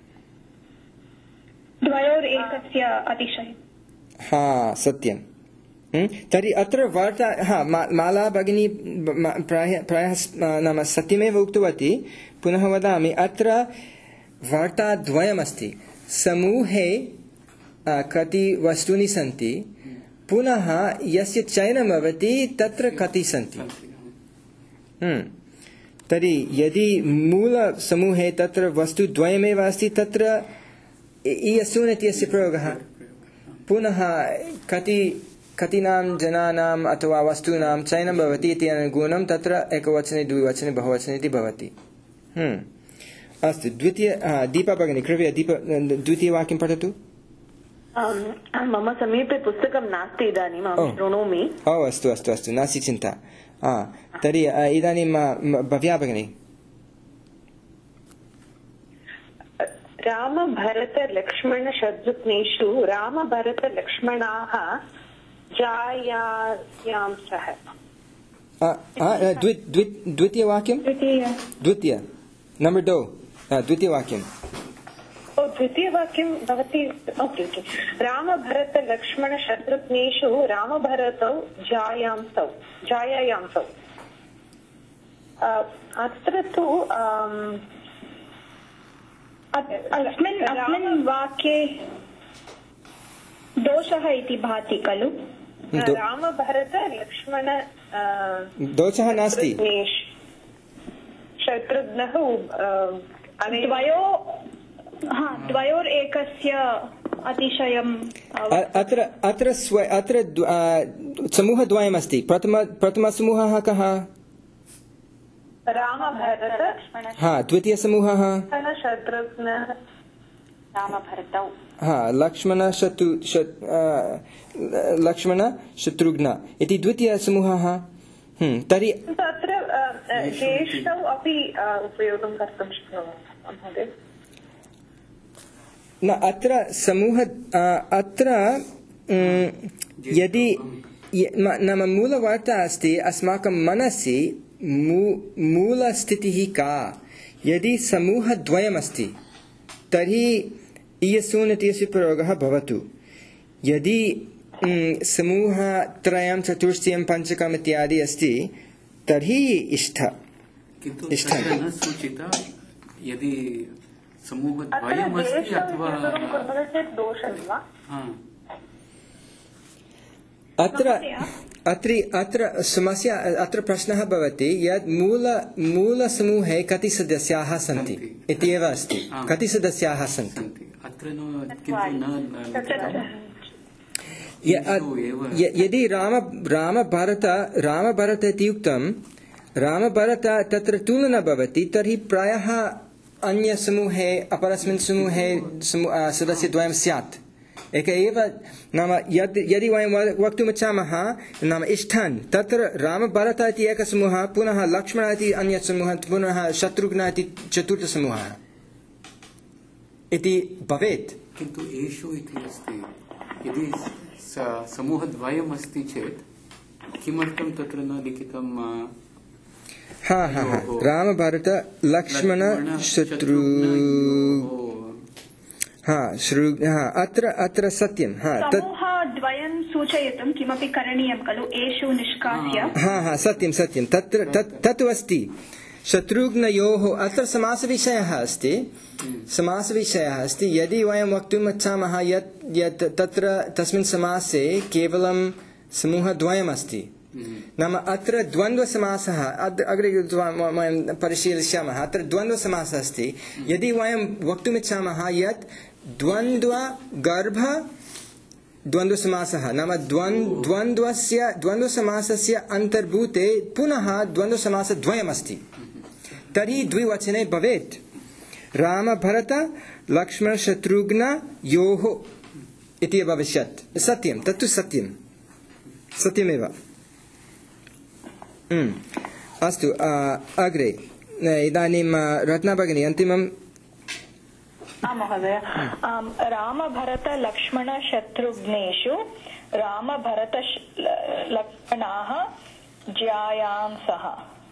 द्वयोरेकस्य अतिशयः। सत्यं। तर्हि अत्र वार्ता माला भगिनी प्रायः नाम सत्यमेव उक्तवती। पुनः वदामि, अत्र वार्ताद्वयमस्ति। समूहे कति वस्तूनि सन्ति पुनः यस्य चयनं भवति तत्र कति सन्ति तर्हि यदि मूलसमूहे तत्र वस्तुद्वयमेव अस्ति तत्र इयसुन् इत्यस्य प्रयोगः पुनः कतीनां जनानाम् अथवा वस्तूनां चयनं भवति इति अनुगुणं तत्र एकवचने द्विवचने बहुवचने इति भवति अस्तु दीपा भगिनी कृपया द्वितीयवाक्यं पठतु मम समीपे पुस्तकं नास्ति इदानीम् अहं शृणोमि अस्तु अस्तु अस्तु नास्ति चिन्ता तर्हि इदानीं भव्या भगिनी रामभरतलक्ष्मणशत्रुघ्नेषु रामभरतलक्ष्मणाः जायायां सह द्वितीयवाक्यं द्वितीय नम्बर् 2 द्वितीयवाक्यं द्वितीयवाक्यं भवति रामभरतलक्ष्मणशत्रुघ्नेषु रामभरतौ जायायां सौ अत्र तु अस्मिन् वाक्ये दोषः इति भाति खलु रामभरतलक्ष्मण दोषः नास्ति शत्रुघ्नः द्वयोरेकस्य अतिशयम् अत्र समूहद्वयमस्ति प्रथमसमूहः कः रामभरत द्वितीयसमूहः शत्रुघ्नः रामभरतौ लक्ष्मण शत्रुघ्न इति द्वितीयसमूहः तर्हि तत्र ज्येष्ठौ अपि उपयोगं कर्तुं शक्नुमः महोदय न अत्र समूह अत्र यदि नाम मूलवार्ता अस्ति अस्माकं मनसि मूलस्थितिः का यदि समूहद्वयमस्ति तर्हि इयसुन् इत्यस्य प्रयोगः भवतु यदि समूहत्रयं चतुष्टयं पञ्चकम् इत्यादि अस्ति तर्हि इष्ट न सूचिता यदि समूहद्वयमस्ति अथवा अत्र समस्या अत्र प्रश्नः भवति यत् मूलसमूहे कति सदस्याः सन्ति इत्येव अस्ति कति सदस्याः सन्ति यदि रामभरत इति उक्तं रामभरत तत्र तुलना भवति तर्हि प्रायः अन्यसमूहे अपरस्मिन् समूहे सदस्यद्वयं स्यात् एक एव नाम यदि वयं वक्तुमिच्छामः नाम इष्टन् तत्र रामभरत इति एकसमूहः पुनः लक्ष्मण इति अन्यसमूहः पुनः शत्रुघ्न इति चतुर्थसमूहः इति भवेत् किन्तु एषु इति अस्ति यदि समूहद्वयम् अस्ति चेत् किमर्थं तत्र न लिखितं रामभरत लक्ष्मण अत्र सत्यं समूहद्वयं सूचयितुं किमपि करणीयं खलु एषु निष्कास्य सत्यं तत्र तत् अस्ति शत्रुघ्नयोः अत्र समासविषयः अस्ति यदि वयं वक्तुम् इच्छामः यत् तत्र तस्मिन् समासे केवलं समूहद्वयमस्ति नाम अत्र द्वन्द्वसमासः अग्रे वयं परिशीलयिष्यामः अत्र द्वन्द्वसमासः अस्ति यदि वयं वक्तुमिच्छामः यत् द्वन्द्वगर्भ द्वन्द्वसमासः नाम द्वन्द्वसमासस्य अन्तर्भूते पुनः द्वन्द्वसमासद्वयमस्ति तर्हि द्विवचने भवेत् रामभरत लक्ष्मण शत्रुघ्न योः इति भविष्यत् सत्यं तत्तु सत्यमेव अस्तु अग्रे इदानीं रत्ना भगिनी अन्तिमं महोदय रामभरतलक्ष्मणशत्रुघ्नेषु रामभरतलक्ष्मणाः ज्यायांसः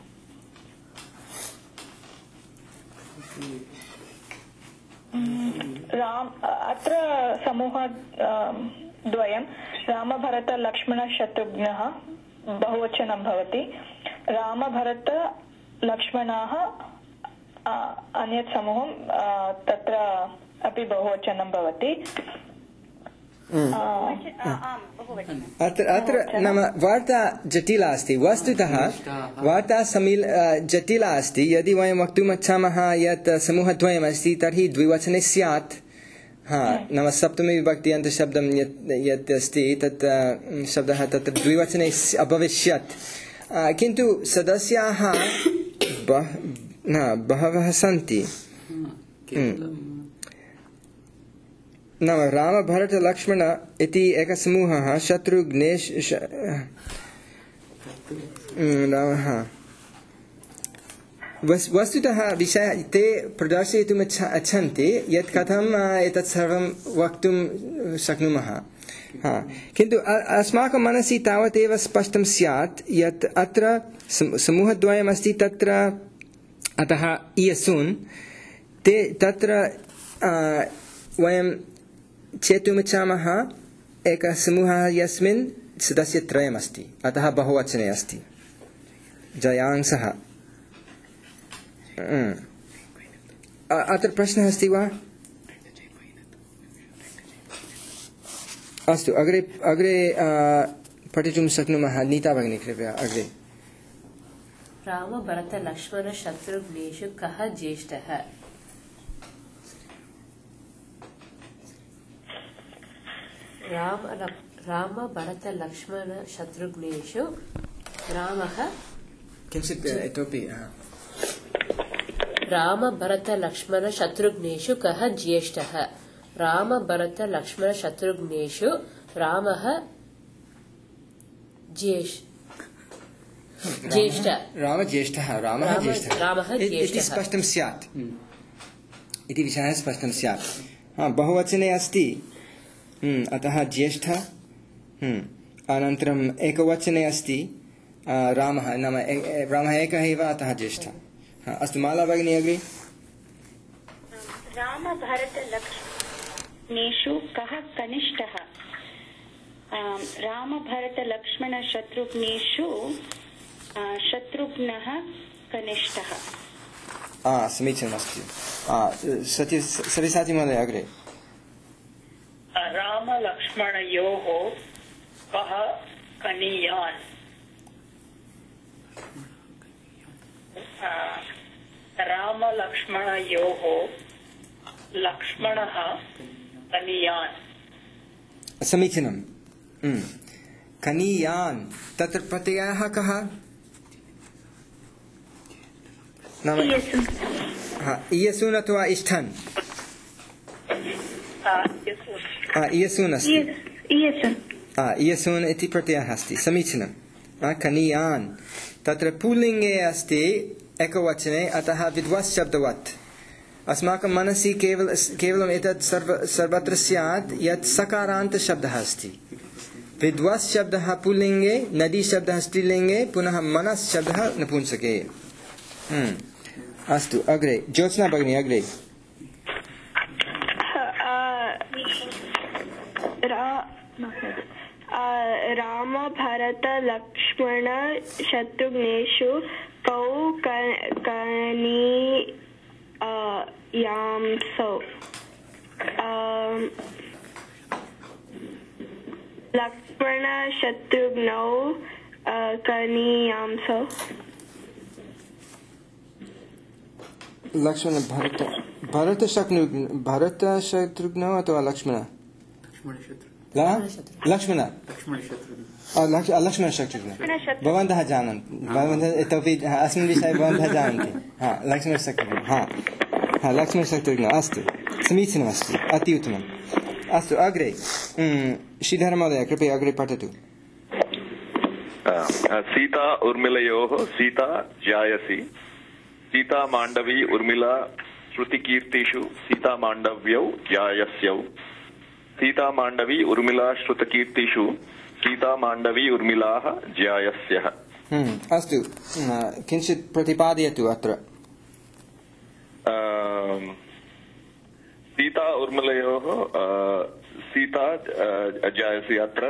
अत्र समूहद्वयं रामभरतलक्ष्मणशत्रुघ्नः बहुवचनं भवति रामभरतलक्ष्मणाः अन्यत् समूहं तत्र अपि बहुवचनं भवति अत्र नाम वार्ता जटिला अस्ति। वस्तुतः वार्ता जटिला अस्ति। यदि वयं वक्तुम् इच्छामः यत् समूहद्वयमस्ति तर्हि द्विवचने स्यात्। नाम सप्तमी विभक्ति अन्तशब्दं यत् अस्ति तत् शब्दः तत्र द्विवचने अभविष्यत्। किन्तु सदस्याः बहवः सन्ति। नाम राम भरत लक्ष्मण इति एकः समूहः शत्रुघ्नेश वस्तुतः विषयः ते प्रदर्शयितुम् इच्छन्ति यत् कथम् एतत् सर्वं वक्तुं शक्नुमः। किन्तु अस्माकं मनसि तावदेव स्पष्टं स्यात् यत् अत्र समूहद्वयमस्ति तत्र अतः इयसून् ते तत्र वयं चेतुमिच्छामः एकः समूहः यस्मिन् सदस्यत्रयमस्ति अतः बहुवचने अस्ति जयांसः। अत्र प्रश्नः अस्ति वा? अस्तु अग्रे पठितुं शक्नुमः। नीता भगिनी कृपया अग्रे। राम भरत लक्ष्मण शत्रुघ्नेषु कः ज्येष्ठः? राम भरत लक्ष्मण शत्रुघ्नेषु रामः किञ्चित् इतोपि राम भरत लक्ष्मण शत्रुघ्नेषु कः ज्येष्ठः? राम भरत लक्ष्मण शत्रुघ्नेषु रामः रामः इति स्पष्टं स्यात्। इति विषयः स्पष्टं स्यात्। बहुवचने अस्ति अतः ज्येष्ठ। अनन्तरम् एकवचने अस्ति रामः, नाम रामः एकः एव अतः ज्येष्ठ। अस्तु माला भगिनी अग्रे। राम भरत लक्ष्मणेषु कः कनिष्ठः? राम भरत लक्ष्मण शत्रुघ्नेषु शत्रुघ्नः कनिष्ठः। समीचीनमस्ति। सतिसाची महोदय अग्रे। राम लक्ष्मणयोः कः कनीयान्? राम लक्ष्मणयोः लक्ष्मणः कनीयान्। समीचीनं। कनीयान् तत्र प्रत्ययः कः? नाम इयसून् अथवा इष्ठन्? इयसून् अस्ति। इयसून् इति प्रत्ययः अस्ति। समीचीनं। कनीयान् तत्र पुल्लिङ्गे अस्ति एकवचने अतः विद्वस् शब्दवत्। अस्माकं मनसि केवलम् एतत् सर्वत्र स्यात् यत् सकारान्तशब्दः अस्ति। विद्वस् शब्दः पुल्लिङ्गे, नदी शब्दः स्त्रीलिङ्गे, पुनः मनस् शब्दः नपुंसके। अस्तु अग्रे ज्योत्स्ना भगिनी अग्रे। राम भरत लक्ष्मण शत्रुघ्नेषु कौ कनीयांसौ? लक्ष्मण शत्रुघ्नौ कनीयांसौ। लक्ष्मण भरत शत्रुघ्नौ अथवा लक्ष्मण शत्रुघ्न भवन्तः जानन्ति। इतोपि अस्मिन् विषये भवन्तः जानन्ति। लक्ष्मण शत्रुघ्न अस्तु समीचीनमस्ति अति उत्तमम्। अस्तु अग्रे श्रीधर महोदय कृपया अग्रे पठतु। सीता उर्मिलयोः सीता जायसी। सीता माण्डवी उर्मिला श्रुतिकीर्तिषु सीता माण्डव्यौ जायस्यौ। सीता माण्डवी उर्मिला श्रुतकीर्तिषु सीता माण्डवी उर्मिलाः जायस्यः। अस्तु किञ्चित् प्रतिपादयतु अत्र। सीता उर्मिलयोः सीता जायसी अत्र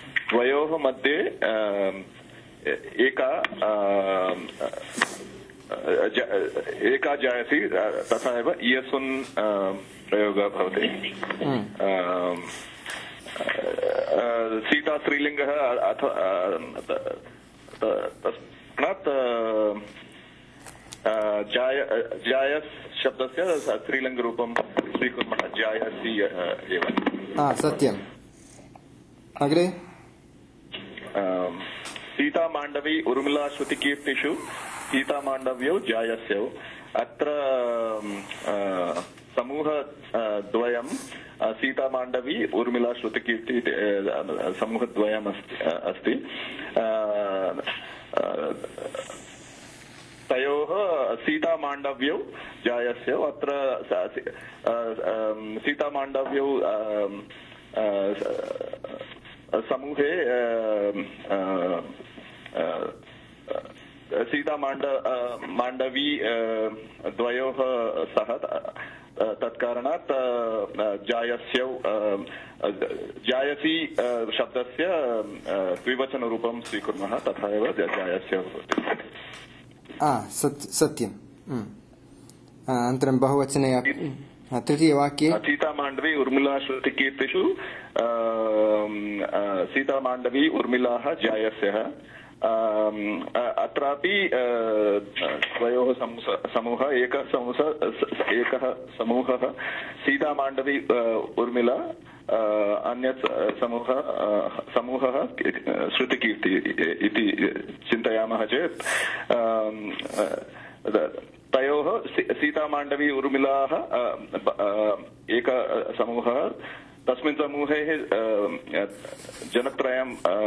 द्वयोः मध्ये एका एका जायसी तथा एव इयसुन् प्रयोगः भवति। सीता स्त्रीलिङ्गः तस्मात् जायस् शब्दस्य स्त्रीलिङ्गरूपं स्वीकुर्मः, जायसी एव। सत्यम्। अग्रे सीता माण्डवी उर्मिला श्रुतिकीर्तिषु सीता माण्डव्यौ जायस्यौ। अत्र समूह द्वयं सीता माण्डवी उर्मिला श्रुतिकीर्ति समूहद्वयम् अस्ति। तयोः सीता माण्डव्यौ जायस्यौ। अत्र सीता माण्डव्यौ समूहे सीता माण्डवी द्वयोः सह, तत्कारणात् जायस्यौ जायसी शब्दस्य द्विवचनरूपं स्वीकुर्मः, तथा एव जायस्यौ भवति। सत्यम्। अनन्तरं बहुवचने तृतीयवाक्ये सीता माण्डवी उर्मिला श्रुतिकीर्तिषु सीता माण्डवी उर्मिलाः जायस्यः। अत्रापि द्वयोः समूहः, एकः समूहः सीता माण्डवी उर्मिला, अन्यत् समूहः श्रुतिकीर्ति इति चिन्तयामः चेत् तयोः सीता माण्डवी उर्मिलाः एक समूहः, तस्मिन् समूहे जनत्रयं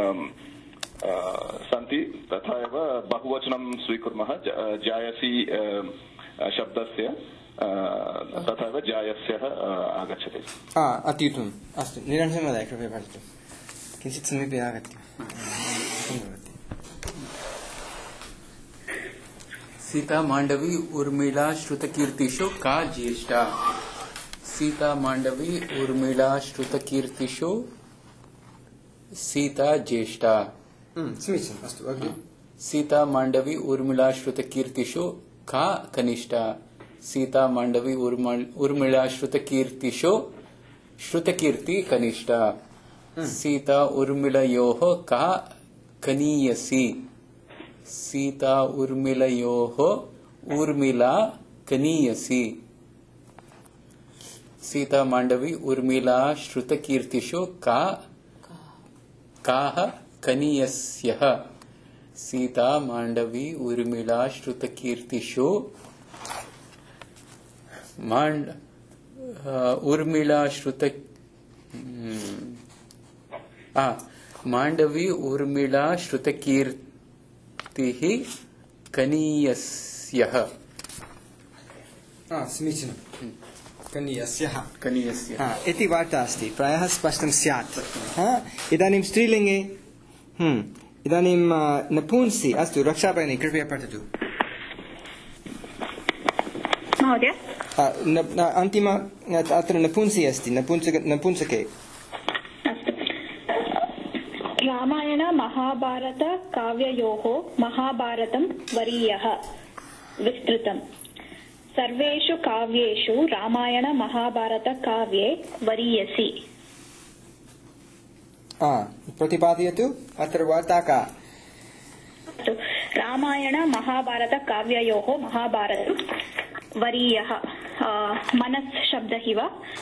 सन्ति, तथा एव बहुवचनं स्वीकुर्मः जायसी शब्दस्य, तथा एव जायस्यः आगच्छति। अत्युत्तमम्। अस्तु, निरञ्जन महोदय कृपया पठतु। किञ्चित् समीपे आगत्य। सीता माण्डवी उर्मिला श्रुतकीर्तिषु का ज्येष्ठा? सीता माण्डवी उर्मिला श्रुतकीर्तिषु सीता ज्येष्ठा। समीचीनम्। अस्तु, अग्रे। सीता माण्डवी उर्मिला श्रुतकीर्तिषु का कनिष्ठा? सीता माण्डवी उर्मिला श्रुतकीर्तिषु श्रुतकीर्ति कनिष्ठा। सीता उर्मिलयोः का कनीयसी? सीता उर्मिलयोः उर्मिला कनीयसी। सीता माण्डवी उर्मिला श्रुतकीर्तिषु काः कनीयस्यः? सीता माण्डवी उर्मिला श्रुतकीर्तिषु उर्मिला माण्डवी उर्मिला श्रुतकीर्तिः कनीयस्यः। समीचीनम्। कनीयस्यः इति वार्ता अस्ति, प्रायः स्पष्टं स्यात्। इदानीं स्त्रीलिङ्गे इदानीं नपुंसि। अस्तु, रक्षाभगिनी कृपया पठतु। महोदय अन्तिम अत्र नपुंसि अस्ति, नपुंसके। रामायण महाभारत काव्ययोः महाभारतं वरीयः विस्तृतम्। सर्वेषु काव्येषु रामायण महाभारत काव्ये वरीयसी। प्रतिपादयतु। अत्र वार्ता का? रामायण महाभारत काव्ययोः महाभारतं वरीयः। मनस् शब्दः इव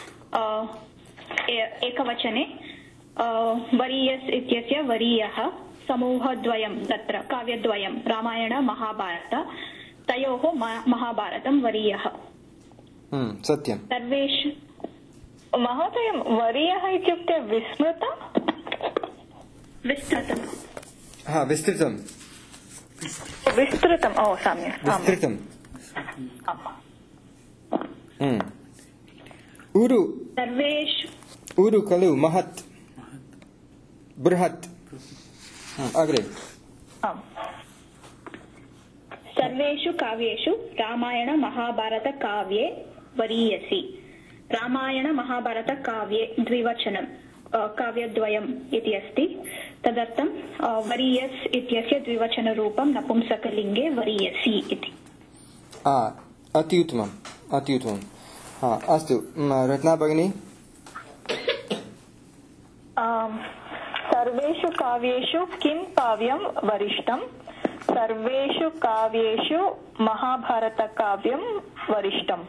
एकवचने वरीयस् इत्यस्य वरीयः समूहद्वयं, तत्र काव्यद्वयं रामायण महाभारत, तयोः महाभारतं वरीयः। सत्यं। सर्वेषु महोदय वरीयः इत्युक्ते विस्मृत विस्तृतं। विस्तृतं। विस्तृतम्। ओ सम्यक्, विस्तृतम्। ऊरु सर्वेषु ऊरु खलु महत् बृहत्। अग्रे। सर्वेषु काव्येषु रामायण महाभारत काव्ये वरीयसी। रामायण महाभारत काव्ये द्विवचनं काव्यद्वयम् इति अस्ति, तदर्थं वरीयस् इत्यस्य द्विवचनरूपं नपुंसकलिङ्गे वरीयसी इति। अति उत्तमम् अति उत्तमम् अस्तु रत्ना भगिनी सर्वेषु काव्येषु किं काव्यं वरिष्ठं सर्वेषु काव्येषु महाभारतकाव्यं वरिष्ठम्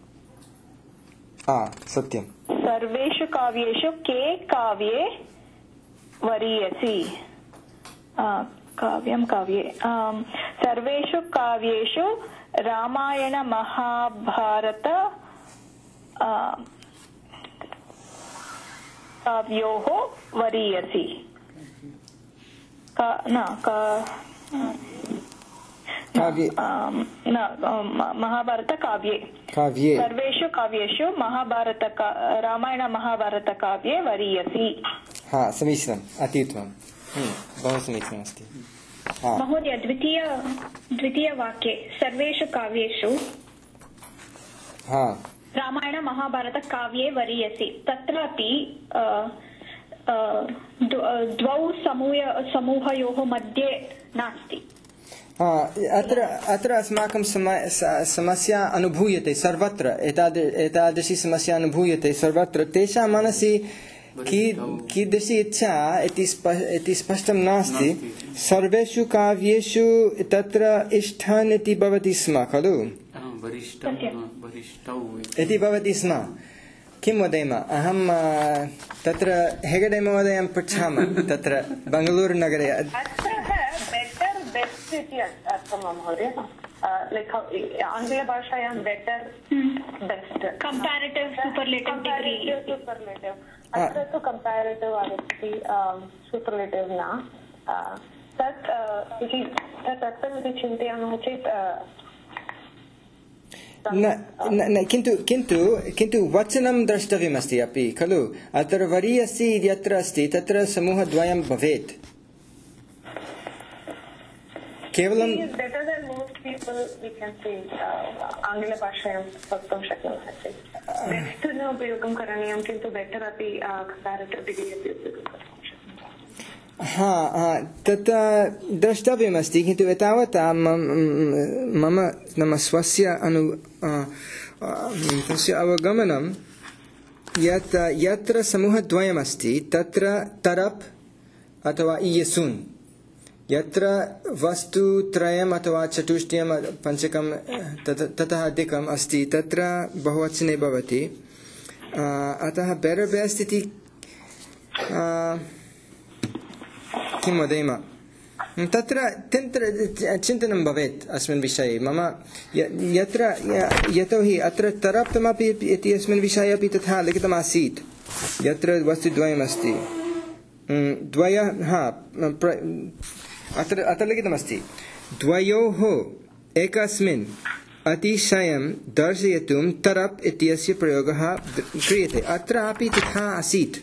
सत्यं सर्वेषु काव्येषु के काव्ये वरीयसि काव्यं काव्ये सर्वेषु काव्येषु रामायण महाभारत काव्योः वरीयसि महाभारत काव्ये सर्वेषु काव्येषु रामायण महाभारत काव्ये वरीयसि समीचीनम् अति उत्तमं बहु समीचीनमस्ति महोदय द्वितीयवाक्ये सर्वेषु काव्येषु रामायण महाभारत काव्ये वरीयसि तत्रापि द्वौ समूहयोः मध्ये नास्ति अत्र अस्माकं समस्या अनुभूयते सर्वत्र एतादृशी समस्या अनुभूयते सर्वत्र तेषां मनसि कीदृशी इच्छा इति स्पष्टं नास्ति सर्वेषु काव्येषु तत्र इष्टन् इति भवति स्म खलु इति भवति स्म किं वदेम अहं तत्र हेगडे महोदयं पृच्छामः तत्र बेङ्गलूरुनगरे आङ्ग्लभाषायां better best comparative superlative degree अत्र तु कम्पारिटिव् आगच्छति सुपर्लेटिव् न तत् तदर्थमिति चिन्तयामः चेत् किन्तु वचनं द्रष्टव्यमस्ति अपि खलु अत्र वरीयसि यत्र अस्ति तत्र समूहद्वयं भवेत् केवलं आङ्ग्लभाषायां वक्तुं शक्नुमः चेत् बेस्ट् न उपयोगं करणीयं किन्तु बेटर् अपि कम्पारिटिव् डिग्री अपि उपयोगं करणीयम् तत् द्रष्टव्यमस्ति किन्तु एतावता मम नाम स्वस्य अवगमनं यत् यत्र समूहद्वयमस्ति तत्र तरप् अथवा इयसून् यत्र वस्तुत्रयम् अथवा चतुष्टयं पञ्चकं ततः अधिकम् अस्ति तत्र बहुवचने भवति अतः बेटर् बेस्ट् इति किं वदेम तत्र चिन्तनं भवेत् अस्मिन् विषये मम यतोहि अत्र तरप्तमपि इति अस्मिन् विषये अपि तथा लिखितमासीत् यत्र वस्तुद्वयमस्ति अत्र लिखितमस्ति द्वयोः एकस्मिन् अतिशयं दर्शयितुं तरप् इत्यस्य प्रयोगः क्रियते अत्रापि तथा आसीत्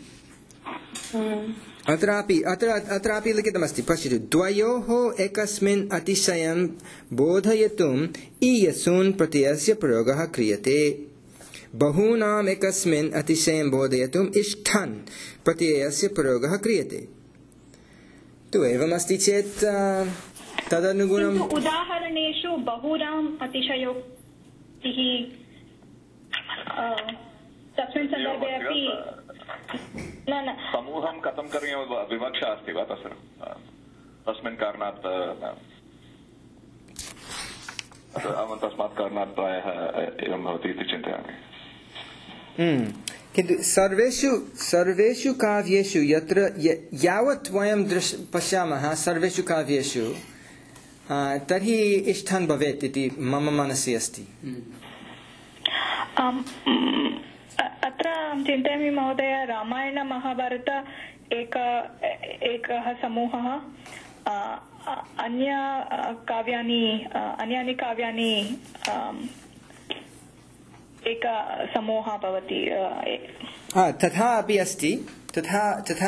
अत्रापि लिखितमस्ति पश्यतु द्वयोः एकस्मिन् अतिशयं बोधयितुम् इयसून् प्रत्ययस्य प्रयोगः क्रियते बहूनाम् एकस्मिन् अतिशयं बोधयितुम् इष्टन् प्रत्ययस्य प्रयोगः क्रियते तु एवमस्ति चेत् तदनुगुणम् उदाहरणेषु बहूनाम् अतिशयोक्तिः तस्मिन् सन्दर्भे अपि समूहं कथं करणीयं विवक्षा अस्ति वा तस्मिन् कारणात् तस्मात् कारणात् प्रायः एवं भवति इति चिन्तयामि किन्तु सर्वेषु काव्येषु यत्र यावत् वयं पश्यामः सर्वेषु काव्येषु तर्हि इष्टं भवेत् इति मम मनसि अस्ति अत्र चिन्तयामि महोदय रामायण महाभारत एकः समूहः अन्यानि काव्यानि एक समूहः भवति तथा अपि अस्ति तथा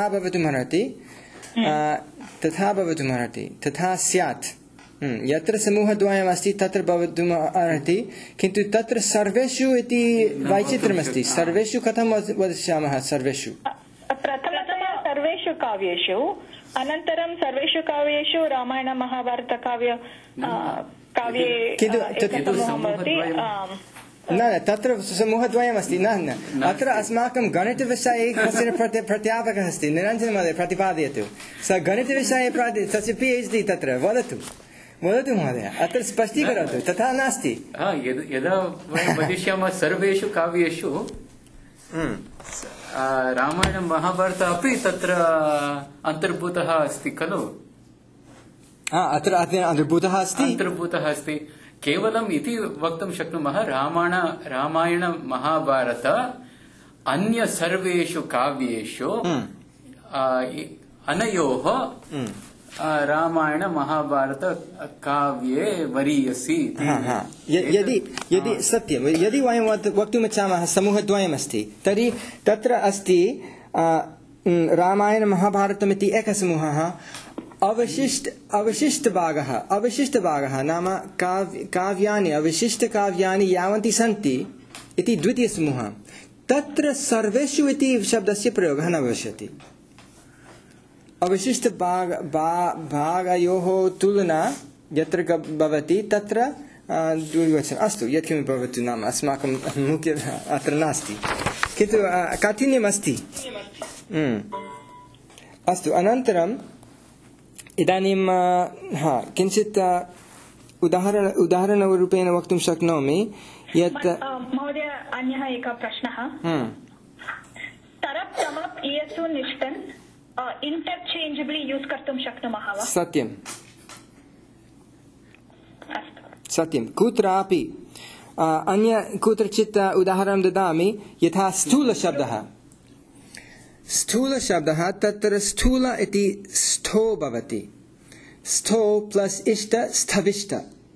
भवितुमर्हति तथा स्यात् यत्र समूहद्वयमस्ति तत्र भवितुम् अर्हति किन्तु तत्र सर्वेषु इति वैचित्र्यमस्ति सर्वेषु कथं वदिष्यामः सर्वेषु प्रथमतः सर्वेषु काव्येषु अनन्तरं सर्वेषु काव्येषु रामायण महाभारत काव्य काव्ये एकसमूहं भवति न तत्र समूहद्वयमस्ति न अत्र अस्माकं गणितविषये कश्चन प्राध्यापकः अस्ति निरञ्जनमहोदय प्रतिपादयतु स गणितविषये तस्य PhD तत्र वदतु महोदय अत्र स्पष्टीकरोतु तथा नास्ति यदा वयं वदिष्यामः सर्वेषु काव्येषु रामायणं महाभारत अपि तत्र अन्तर्भूतः अस्ति खलु अत्र अन्तर्भूतः अस्ति केवलम् इति वक्तुं शक्नुमः रामायण महाभारत अन्य सर्वेषु काव्येषु अनयोः रामायण महाभारत काव्ये वरीयसी यदि सत्यं यदि वयं वक्तुमिच्छामः समूहद्वयमस्ति तर्हि तत्र अस्ति रामायण महाभारतमिति एकः समूहः अवशिष्टभागः नाम काव्यानि अवशिष्टकाव्यानि यावन्ति सन्ति इति द्वितीयसमूहः तत्र सर्वेषु इति शब्दस्य प्रयोगः न भविष्यति अवशिष्टभागयोः तुलना यत्र भवति तत्र द्विवचनम् अस्तु यत्किमपि भवतु नाम अस्माकं मुख्य अत्र नास्ति किन्तु काठिन्यमस्ति अस्तु अनन्तरं इदानीं किञ्चित् उदाहरणरूपेण वक्तुं शक्नोमि यत् महोदय अन्यः एकः प्रश्नः तरप् तमप् इयसु निष्ठन् इंटरचेंजेबली यूज कर्तुं शक्नुमः वा सत्यं कुत्रापि अन्य कुत्रचित् उदाहरणं ददामि यथा स्थूलशब्दः तत्र स्थूल इति स्थो भवति स्थो प्लस् इष्ट स्थविष्ट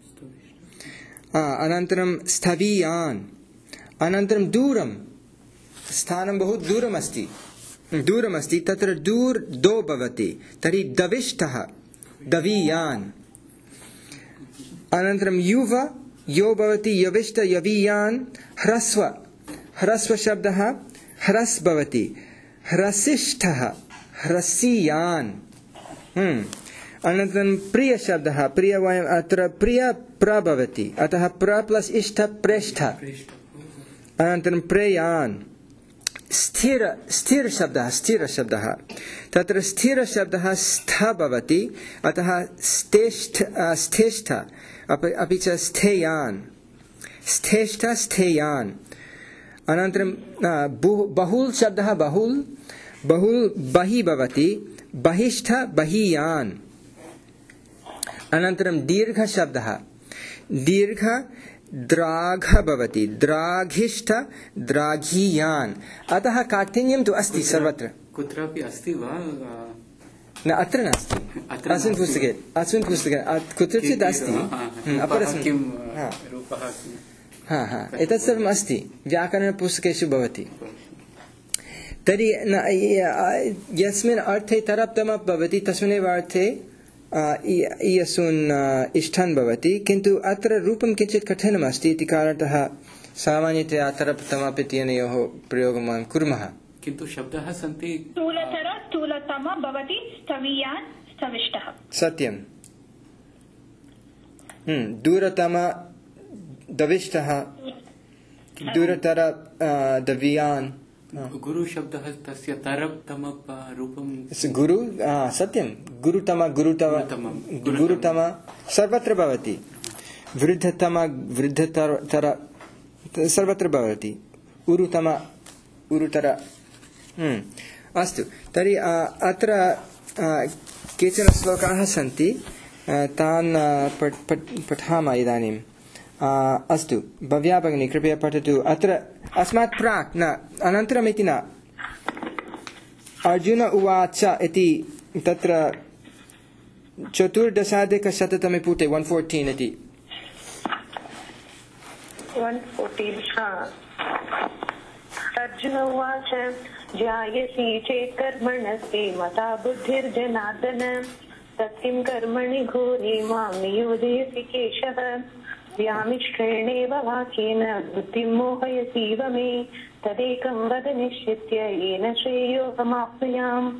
अनन्तरं स्थवीयान् अनन्तरं दूरं स्थानं बहु दूरमस्ति तत्र दो भवति तर्हि दविष्टः दवीयान् अनन्तरं युव यो भवति यविष्ट यवीयान् ह्रस्वशब्दः ह्रस् भवति ह्रसिष्ठः ह्रसीयान् अनन्तरं प्रियशब्दः प्रिय वयम् अत्र प्रिय प्र भवति अतः प्र प्लस् इष्ट प्रेष्ठ अनन्तरं प्रेयान् स्थिरशब्दः तत्र स्थिरशब्दः स्थ भवति अतः स्थेष्ठ अपि च स्थेयान् अनन्तरं बहुल शब्दः बहुल बहि भवति बहिष्ठ बहीयान् अनन्तरं दीर्घशब्दः दीर्घ द्राघ भवति द्राघिष्ठ द्राघीयान् अतः काठिन्यं तु अस्ति सर्वत्र कुत्रापि अस्ति वा न अत्र नास्ति अस्मिन् पुस्तके कुत्रचित् अस्ति अपरस्मिन् एतत् सर्वम् अस्ति व्याकरणपुस्तकेषु भवति तर्हि यस्मिन् अर्थे तरप् तमप् भवति तस्मिन्नेव अर्थे इयसून् इष्ठन् भवति किन्तु अत्र रूपं किञ्चित् कठिनमस्ति इति कारणतः सामान्यतया तरप् तमप् इत्यनयोः प्रयोगं वयं कुर्मः किन्तु शब्दाः सन्ति स्थूलतर स्थूलतम भवति स्थवीयान् स्थविष्टः सत्यं दूरतम दविष्टः दूरतर दवीयान् गुरु शब्दः तस्य तरप् तमप् रूपं गुरु सत्यं गुरुतम सर्वत्र भवति वृद्धतम वृद्धतर सर्वत्र भवति उरुतर अस्तु तर्हि अत्र केचन श्लोकाः सन्ति तान् पठामः इदानीम् अस्तु भव्या भगिनी कृपया पठतु अत्र अस्मात् प्राक् न अनन्तरमिति न अर्जुन उवाच इति तत्र 14-शततमे पुटे 114 इति 114 अर्जुन उवाच जायसी चेत् कर्मणस्ते मता बुद्धिर्जनार्दन तत्किं कर्मणि घोरे मां नियोजयसि केशव व्यामिश्रेणेव वाक्येन बुद्धिं मोहयसीव मे तदेकं वद निश्चित्य येन श्रेयोऽहमाप्नुयाम्।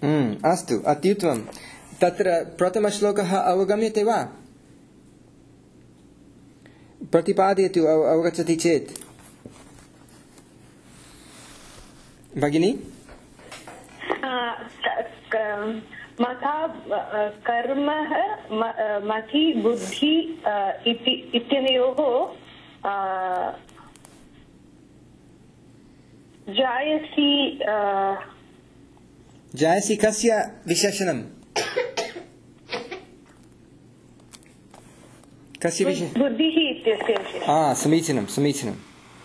अस्तु अत्युत्तमं तत्र प्रथमश्लोकः अवगम्यते वा प्रतिपादयतु अवगच्छति चेत् भगिनी। मता कर्म मति बुद्धि इत्यनयोः जायसी कस्य विशेषणं? कस्य विशेषणं? बुद्धिः इत्यस्य विशेषणं। समीचीनं।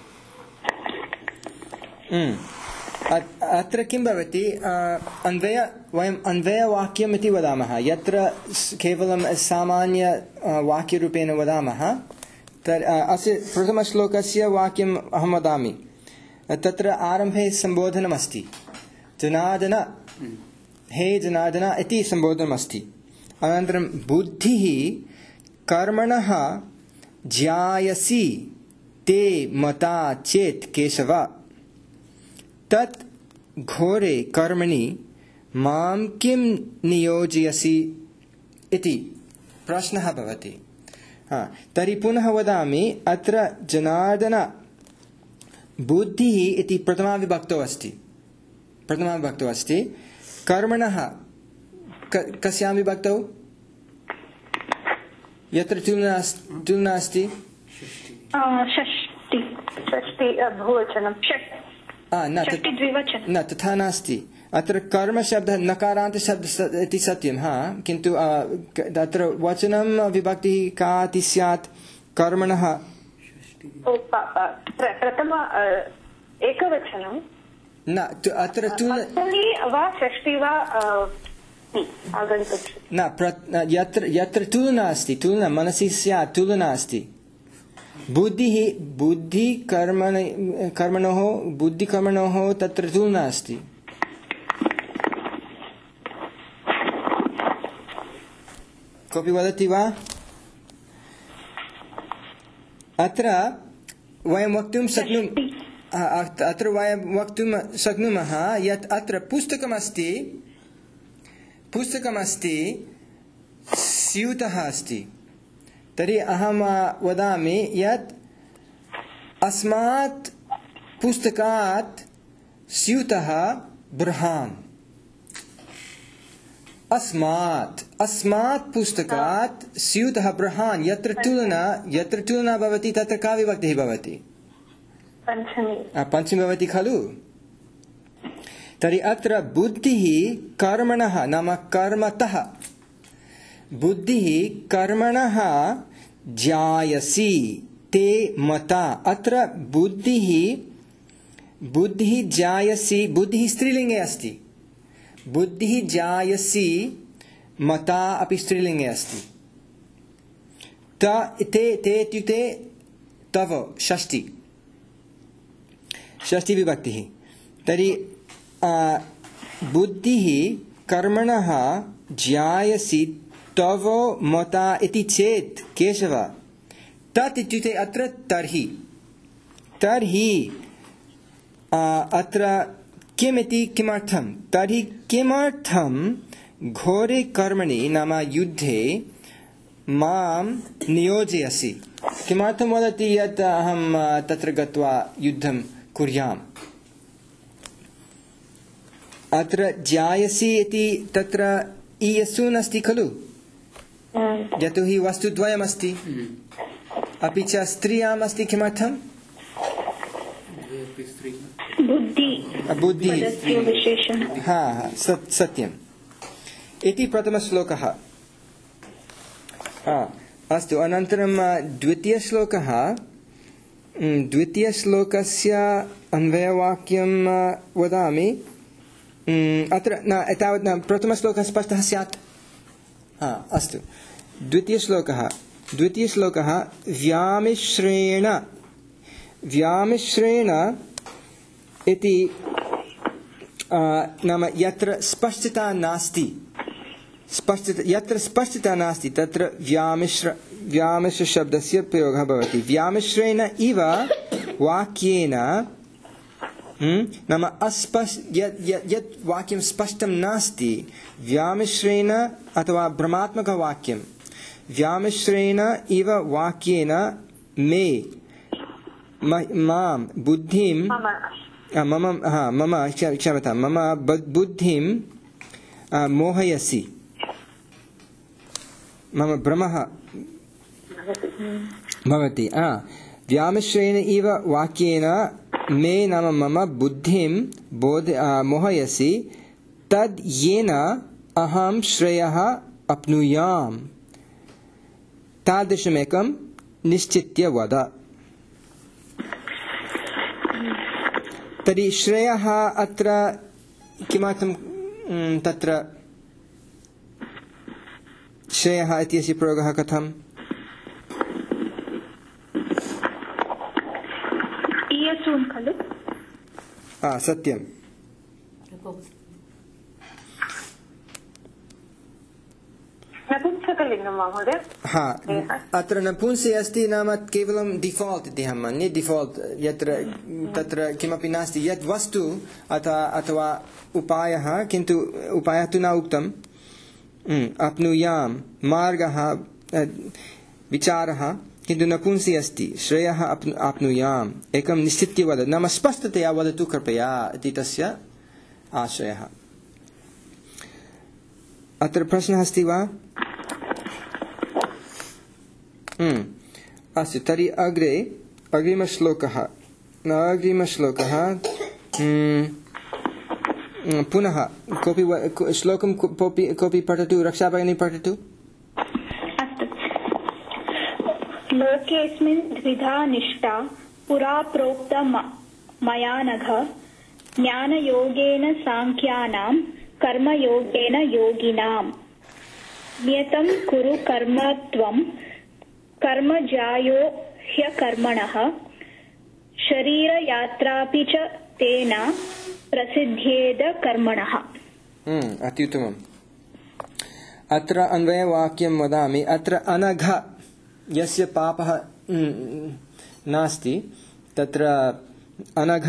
अत्र किं भवति, वयम् अन्वयवाक्यम् इति वदामः, यत्र केवलं सामान्य वाक्यरूपेण वदामः। अस्य प्रथमश्लोकस्य वाक्यम् अहं वदामि। तत्र आरम्भे सम्बोधनमस्ति, जनार्दन, हे जनार्दन इति सम्बोधनमस्ति। अनन्तरं बुद्धिः कर्मणः ज्यायसि ते मता चेत् केशव, तत् घोरे कर्मणि मां किं नियोजयसि इति प्रश्नः भवति। तर्हि पुनः वदामि, अत्र जनार्दन बुद्धिः इति प्रथमाविभक्तौ अस्ति। कर्मणः कस्यां विभक्तौ? यत्र तुलना अस्ति न, तथा नास्ति। अत्र कर्मशब्दः नकारान्तशब्दः इति सत्यं, किन्तु अत्र वचनं विभक्तिः का इति स्यात्? कर्मणः प्रथम एकवचनं न, अत्र वा षष्टि वा आगन्तुं न, यत्र तुलना अस्ति, तुलना मनसि स्यात्, तुलना अस्ति। बुद्धिकर्मणोः तत्र तुलना अस्ति। कोऽपि वदति वा? अत्र वयं वक्तुं शक्नुमः यत् अत्र पुस्तकमस्ति, स्यूतः अस्ति। तर्हि अहं वदामि यत् अस्मात् पुस्तकात् स्यूतः बृहान्। अस्मात् पुस्तकात् स्यूतः बृहान्। यत्र तुलना भवति तत्र का विभक्तिः भवति? पञ्चमी भवति खलु। तर्हि अत्र बुद्धिः कर्मणः नाम कर्मतः, बुद्धिः कर्मणः ज्यायसि ते मता। अत्र बुद्धिः ज्यायसि, बुद्धिः स्त्रीलिङ्गे अस्ति। बुद्धिः ज्यायसि, मता अपि स्त्रीलिङ्गे अस्ति। ते इत्युक्ते तव, षष्ठी विभक्तिः। तर्हि बुद्धिः कर्मणः ज्यायसि तव मता इति चेत् केशव, तत् इत्युक्ते अत्र तर्हि अत्र किमिति किमर्थं? तर्हि किमर्थं घोरे कर्मणि नाम युद्धे मां नियोजयसि? किमर्थं वदति यत् अहं तत्र गत्वा युद्धं कुर्याम्? अत्र ज्यायसि इति तत्र इयसून् अस्ति खलु, यतोहि वस्तुद्वयमस्ति, अपि च स्त्रियाम् अस्ति। किमर्थं? बुद्धि सत्यम् इति प्रथमश्लोकः। अस्तु, अनन्तरं द्वितीयश्लोकः। द्वितीयश्लोकस्य अन्वयवाक्यं वदामि। अत्र एतावत् प्रथमश्लोकः स्पष्टः स्यात्। अस्तु, द्वितीयश्लोकः व्यामिश्रेण इति नाम यत्र स्पष्टता नास्ति, यत्र स्पष्टता नास्ति तत्र व्यामिश्र शब्दस्य प्रयोगः भवति। व्यामिश्रेण इव वाक्येन नाम यत् वाक्यं स्पष्टं नास्ति, व्यामिश्रेण अथवा भ्रमात्मकवाक्यं व्यामिश्रेण इव वाक्येन मे मां बुद्धिं मम क्षम्यतां मम बुद्धिं मोहयसि मम भ्रमः भवति व्यामिश्रेण इव वाक्येन मे नाम मम बुद्धिं मोहयसि तद् येन अहं श्रेयः अप्नुयाम् तादृशमेकं निश्चित्य वद। तर्हि श्रेयः अत्र किमर्थं तत्र श्रेयः इत्यस्य प्रयोगः कथम्? खलु सत्यं अत्र नपुंसे अस्ति नाम केवलं डिफाल्ट् इति अहं मन्ये डिफाल्ट् यत्र तत्र किमपि नास्ति यत् वस्तु अथवा उपायः किन्तु उपायः तु न उक्तम् अप्नुयां मार्गः विचारः किन्तु नपुंसि अस्ति श्रेयः आप्नुयाम् एकं निश्चित्य वद नाम स्पष्टतया वदतु कृपया इति तस्य आशयः। अत्र प्रश्नः अस्ति वा? अस्तु तर्हि अग्रिमश्लोकः पुनः कोऽपि श्लोकं कोऽपि पठतु रक्षाभगिनी पठतु। लोकेऽस्मिन् द्विधा निष्ठा पुरा प्रोक्त मया नघ ज्ञानयोगेन सांख्यानां कर्मयोगेन योगिनां नियतं कुरु कर्म त्वं कर्मजायो ह्यकर्मणः शरीरयात्रापि च तेन प्रसिद्ध्येद कर्मणः। अत्युत्तमम्। अत्र अन्वयवाक्यं वदामि। अत्र अनघ यस्य पापः नास्ति तत्र अनघ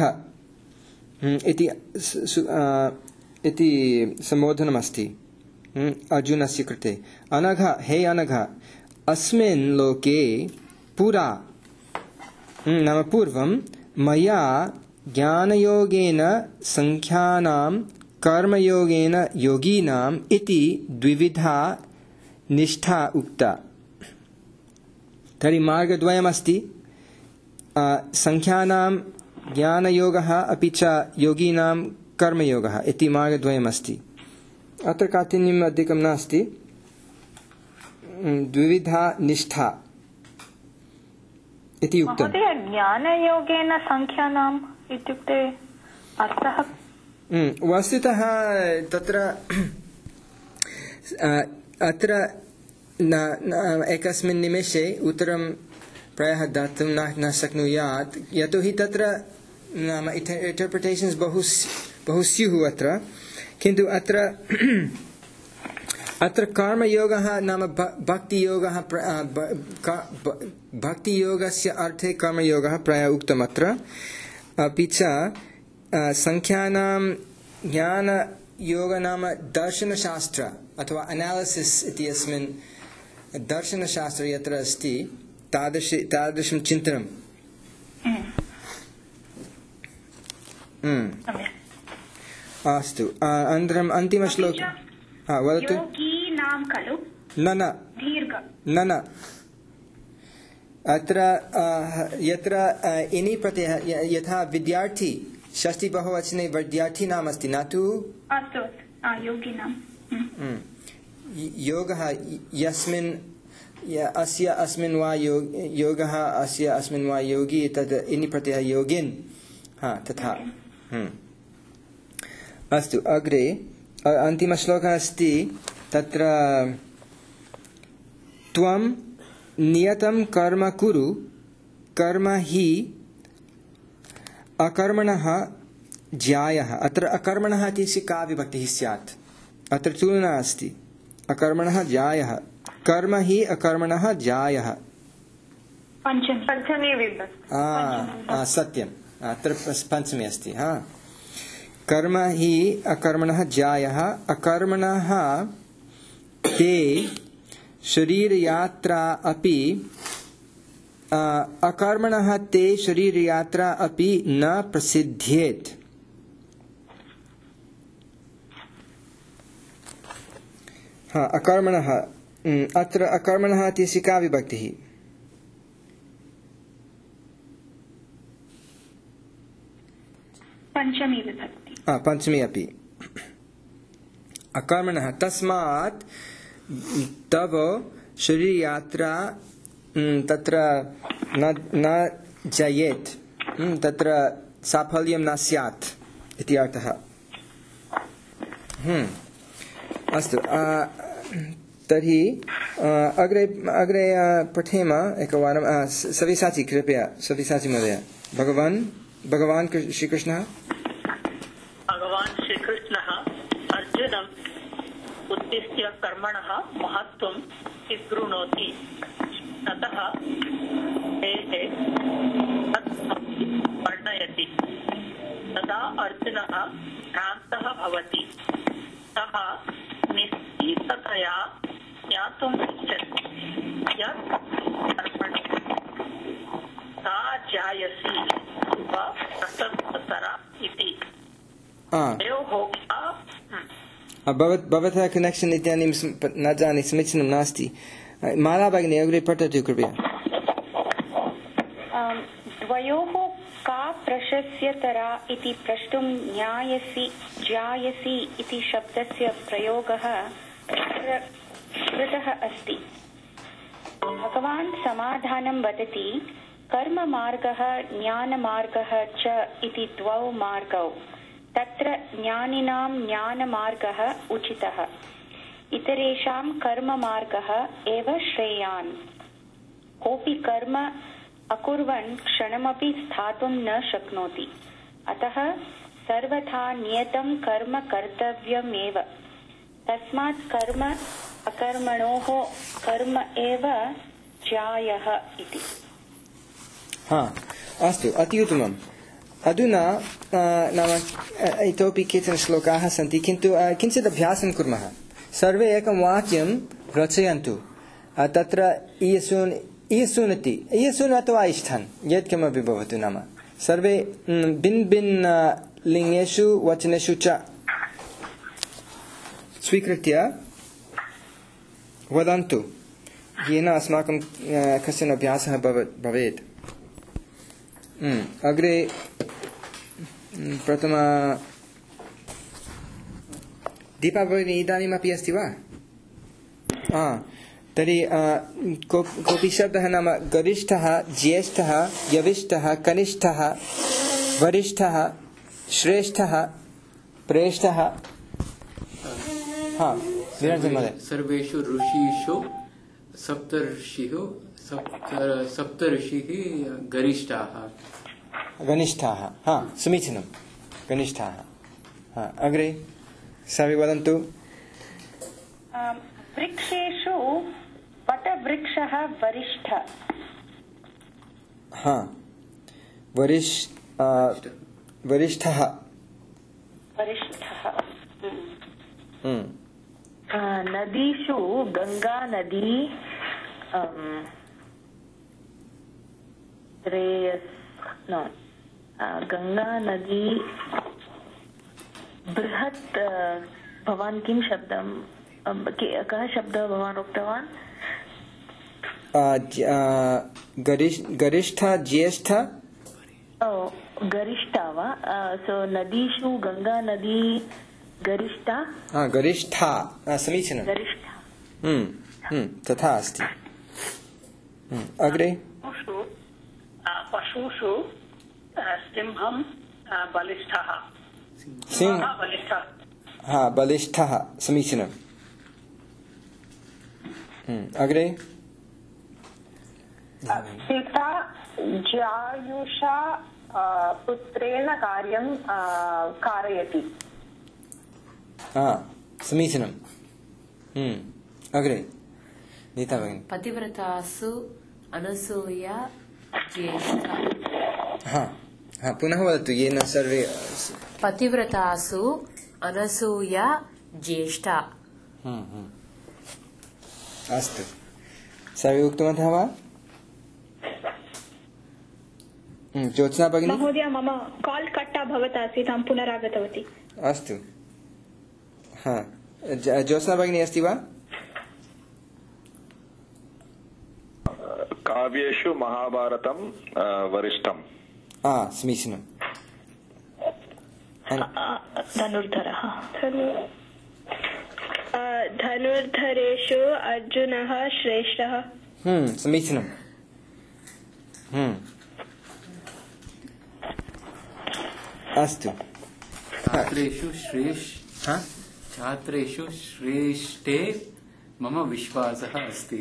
इति सम्बोधनमस्ति अर्जुनस्य कृते। अनघ हे अनघ अस्मिन् लोके पुरा नाम पूर्वं मया ज्ञानयोगेन संख्यानां कर्मयोगेन योगिनाम् इति द्विविधा निष्ठा उक्ता। तर्हि मार्गद्वयमस्ति संख्यानां ज्ञानयोगः अपि च योगिनां कर्मयोगः इति मार्गद्वयमस्ति। अत्र काठिन्यम् अधिकं नास्ति द्विविधा निष्ठा इति उक्तम्। ज्ञानयोगेन संख्यानाम् इत्युक्ते अर्थः वस्तुतः तत्र अत्र एकस्मिन् निमेषे उत्तरं प्रायः दातुं न शक्नुयात् यतोहि तत्र नाम इंटरप्रिटेशन्स् बहु स्युः अत्र किन्तु अत्र कर्मयोगः नाम भक्तियोगः भक्तियोगस्य अर्थे कर्मयोगः प्रायः उक्तम् अत्र अपि च संख्यानां ज्ञानयोग नाम दर्शनशास्त्र अथवा अनालिसिस् इति अस्मिन् दर्शनशास्त्रे यत्र अस्ति तादृशं चिन्तनम् अस्तु अनन्तरम् अन्तिमश्लोकः वदतु। न अत्र यत्र इनि प्रत्ययः यथा विद्यार्थी षष्ठी बहुवचने विद्यार्थी नाम अस्ति न तु योगः यस्मिन् अस्य अस्मिन् वा योगः अस्य अस्मिन् वा योगी तद् इनि प्रत्ययः योगिन् तथा। अस्तु अग्रे अन्तिमश्लोकः अस्ति तत्र त्वं नियतं कर्म कुरु कर्म हि अकर्मणः ज्यायः। अत्र अकर्मणः इति का विभक्तिः स्यात्? अत्र तुलना अस्ति अकर्मणः ज्यायः कर्म हि अकर्मणः ज्यायः सत्यम् अत्र पञ्चमी अस्ति कर्म हि अकर्मणः ज्यायः अकर्मणः ते शरीरयात्रा अपि अकर्मणः ते शरीरयात्रा अपि न प्रसिद्ध्येत्। अकर्मणः अत्र अकर्मणः इत्यस्य का विभक्तिः? पंचमी विभक्ति। पंचमी अपि। अकर्मणः तस्मात् तव शरीरयात्रा तत्र न जयेत्, तत्र साफल्यं न स्यात् इति अर्थः। अस्तु, तर्हि अग्रे पठेम एकवारं। सव्यसाची, कृपया सव्यसाची महोदय। भगवान् श्रीकृष्णः अर्जुनम् उद्दिश्य कर्मणः महत्त्वं स्वीकृणोति। ततः वर्णयति। तदा अर्जुनः भ्रान्तः भवति। सः निश्चिततया ज्ञातुं इच्छति यत् कर्मणि सा जायसी वा प्रसक्ततरा इति। भवतः कनेक्षन् इत्यादि न जाने, समीचीनं नास्ति। माला भगिनी अग्रे पठतु कृपया। द्वयोः का प्रशस्यतरा इति प्रष्टुं ज्यायसि इति शब्दस्य प्रयोगः कृतः अस्ति। भगवान् समाधानं वदति, कर्ममार्गः ज्ञानमार्गः च इति द्वौ मार्गौ। तत्र ज्ञानिनां ज्ञानमार्गः उचितः, इतरेषां कर्ममार्गः एव श्रेयान्। कोऽपि कर्म अकुर्वन् क्षणमपि स्थातुं न शक्नोति। अतः सर्वथा नियतं कर्म कर्तव्यमेव। तस्मात् कर्म अकर्मणोः कर्म एव ज्यायः इति। अस्तु, अति उत्तमम्। अधुना नाम इतोपि केचन श्लोकाः सन्ति, किन्तु किञ्चित् अभ्यासं कुर्मः। सर्वे एकं वाक्यं रचयन्तु। तत्र इयसून् अथवा इष्ठन् यत्किमपि भवतु, नाम सर्वे भिन्न लिङ्गेषु वचनेषु च स्वीकृत्य वदन्तु, येन अस्माकं कश्चन अभ्यासः भवेत्। अग्रे प्रथम दीपा भगिनी इदानीमपि अस्ति वा? तर्हि कोऽपि शब्दः, नाम गरिष्ठः, ज्येष्ठः, यविष्ठः, कनिष्ठः, वरिष्ठः, श्रेष्ठः, प्रेष्ठः। सर्वेषु ऋषिषु सप्तर्षिः गनिष्ठाः। समीचीनं, गनिष्ठाः। अग्रे सर्वे वदन्तु। वृक्षेषु वटवृक्षः वरिष्ठः। वरिष्ठः। नदीषु गंगा नदी गंगा नदी बृहत्। भवान् किं शब्दं कः शब्दः भवान् उक्तवान्? गरिष्ठ, ज्येष्ठ, गरिष्ठा वा? सो नदीषु गंगा नदी गरिष्ठा। गरिष्ठा, समीचीनं। गरिष्ठा तथा अस्ति। अग्रे पशुषु सिंहं बलिष्ठः। बलिष्ठः, समीचीनम्। अग्रे पिता जायुषा पुत्रेण कार्यं कारयति। समीचीनम्। अग्रे नीता भगिनी। पतिव्रतासु अनसूया ज्येष्ठा। पुनः वदतु, येन सर्वे। पतिव्रतासु अनसूया ज्येष्ठा। अस्तु, सर्वे उक्तवन्तः वा? ज्योत्स्ना भगिनी महोदय मम काल् कट् अभवत् आसीत् अहं पुनरागतवती अस्तु ज्योत्स्ना भगिनी अस्ति वा काव्येषु महाभारतं वरिष्ठम् समीचीनम् धनुर्धरः धनुर्धरेषु अर्जुनः श्रेष्ठः समीचीनम् अस्तु छात्रेषु श्रेष्ठे मम विश्वासः अस्ति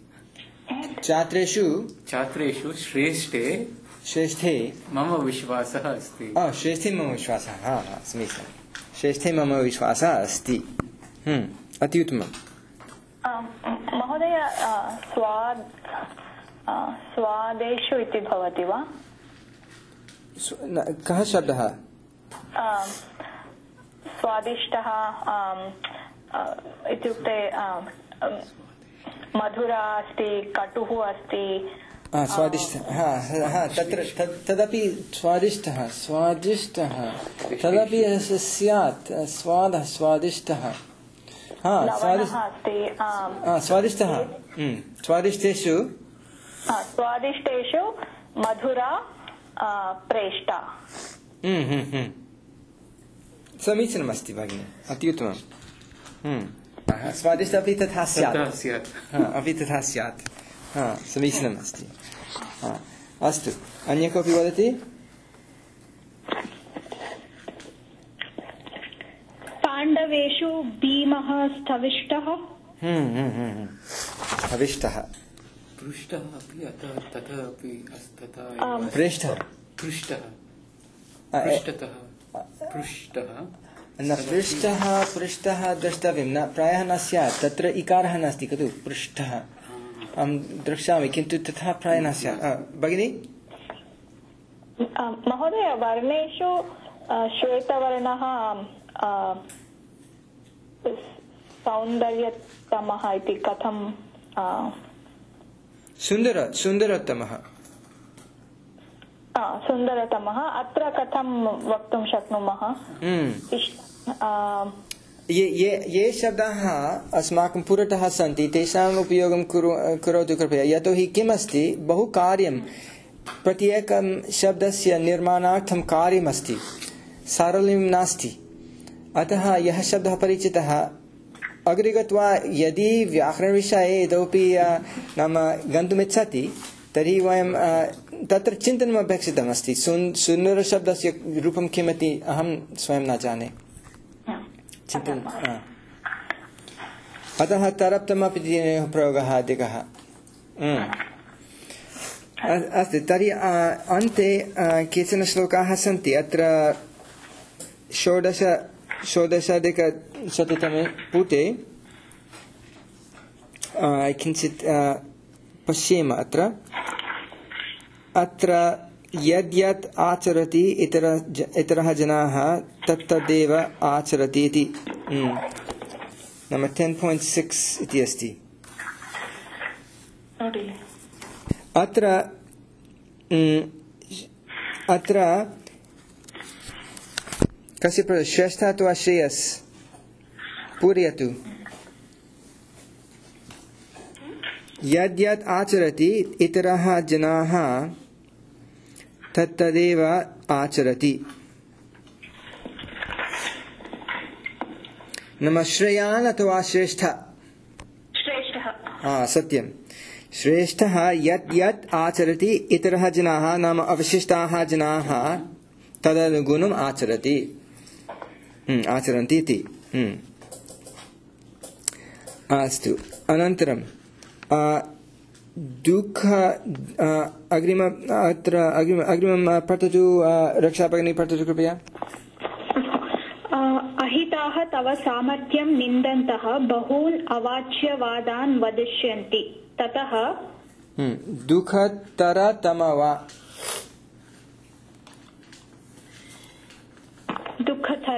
छात्रेषु श्रेष्ठे मम विश्वासः अस्ति श्रेष्ठे मम विश्वासः समीचीनं श्रेष्ठे मम विश्वासः अस्ति अति उत्तमम् महोदय स्वादेषु इति भवति वा कः शब्दः स्वादिष्टः इत्युक्ते मधुरा अस्ति कटुः अस्ति स्वादिष्टः तत्र तदपि स्वादिष्टः तदपि स्यात् स्वादः स्वादिष्टः स्वादिष्टः स्वादिष्टेषु मधुरा प्रेष्टा समीचीनमस्ति भगिनी अति उत्तमम् स्वादिष्ट अपि तथा स्यात् समीचीनमस्ति अस्तु अन्य कोऽपि वदति पाण्डवेषु भीमः स्तविष्टः स्तविष्टः पृष्ठः अपि तथा अपि पृष्ठः पृष्ठः द्रष्टव्यं न प्रायः न स्यात् तत्र इकारः नास्ति खलु पृष्ठः अहं द्रक्ष्यामि किन्तु तथा प्रायः न स्यात् भगिनी महोदय वर्णेषु श्वेतवर्णः सौन्दर्यतमः इति कथं सुन्दरतमः अत्र कथं वक्तुं शक्नुमः ये शब्दाः अस्माकं पुरतः सन्ति तेषाम् उपयोगं करोतु कृपया यतोहि किमस्ति बहु कार्यं प्रत्येकं शब्दस्य निर्माणार्थं कार्यमस्ति सारल्यं नास्ति अतः यः शब्दः परिचितः अग्रे गत्वा यदि व्याकरणविषये इतोपि नाम गन्तुमिच्छति तर्हि वयं तत्र चिन्तनम् अपेक्षितमस्ति सुन्दरशब्दस्य रूपं किमिति अहं स्वयं न जाने अतः तरप्तमपि प्रयोगः अधिकः अस्तु तर्हि अन्ते केचन श्लोकाः सन्ति अत्र षोडशाधिकशततमे पुटे किञ्चित् पश्येम अत्र यद्यत् आचरति इतरः जनाः तत्तदेव आचरति इति नाम 10.6 इति अस्ति अत्र कस्य श्रेष्ठः अथवा श्रेयस् पूरयतु यद्यत् आचरति इतरः जनाः तत्तदेव आचरति नाम श्रेयान् अथवा श्रेष्ठः सत्यं श्रेष्ठः यत् आचरति इतरः जनाः नाम अवशिष्टाः जनाः तदनुगुणम् आचरन्ति इति अस्तु अनन्तरं दुःख अग्रिमं पठतु रक्षाभगिनी पठतु कृपया अहिताः तव सामर्थ्यं निन्दन्तः बहून् अवाच्यवादान् वदिष्यन्ति ततः दुःखतरतम वा दुःखतर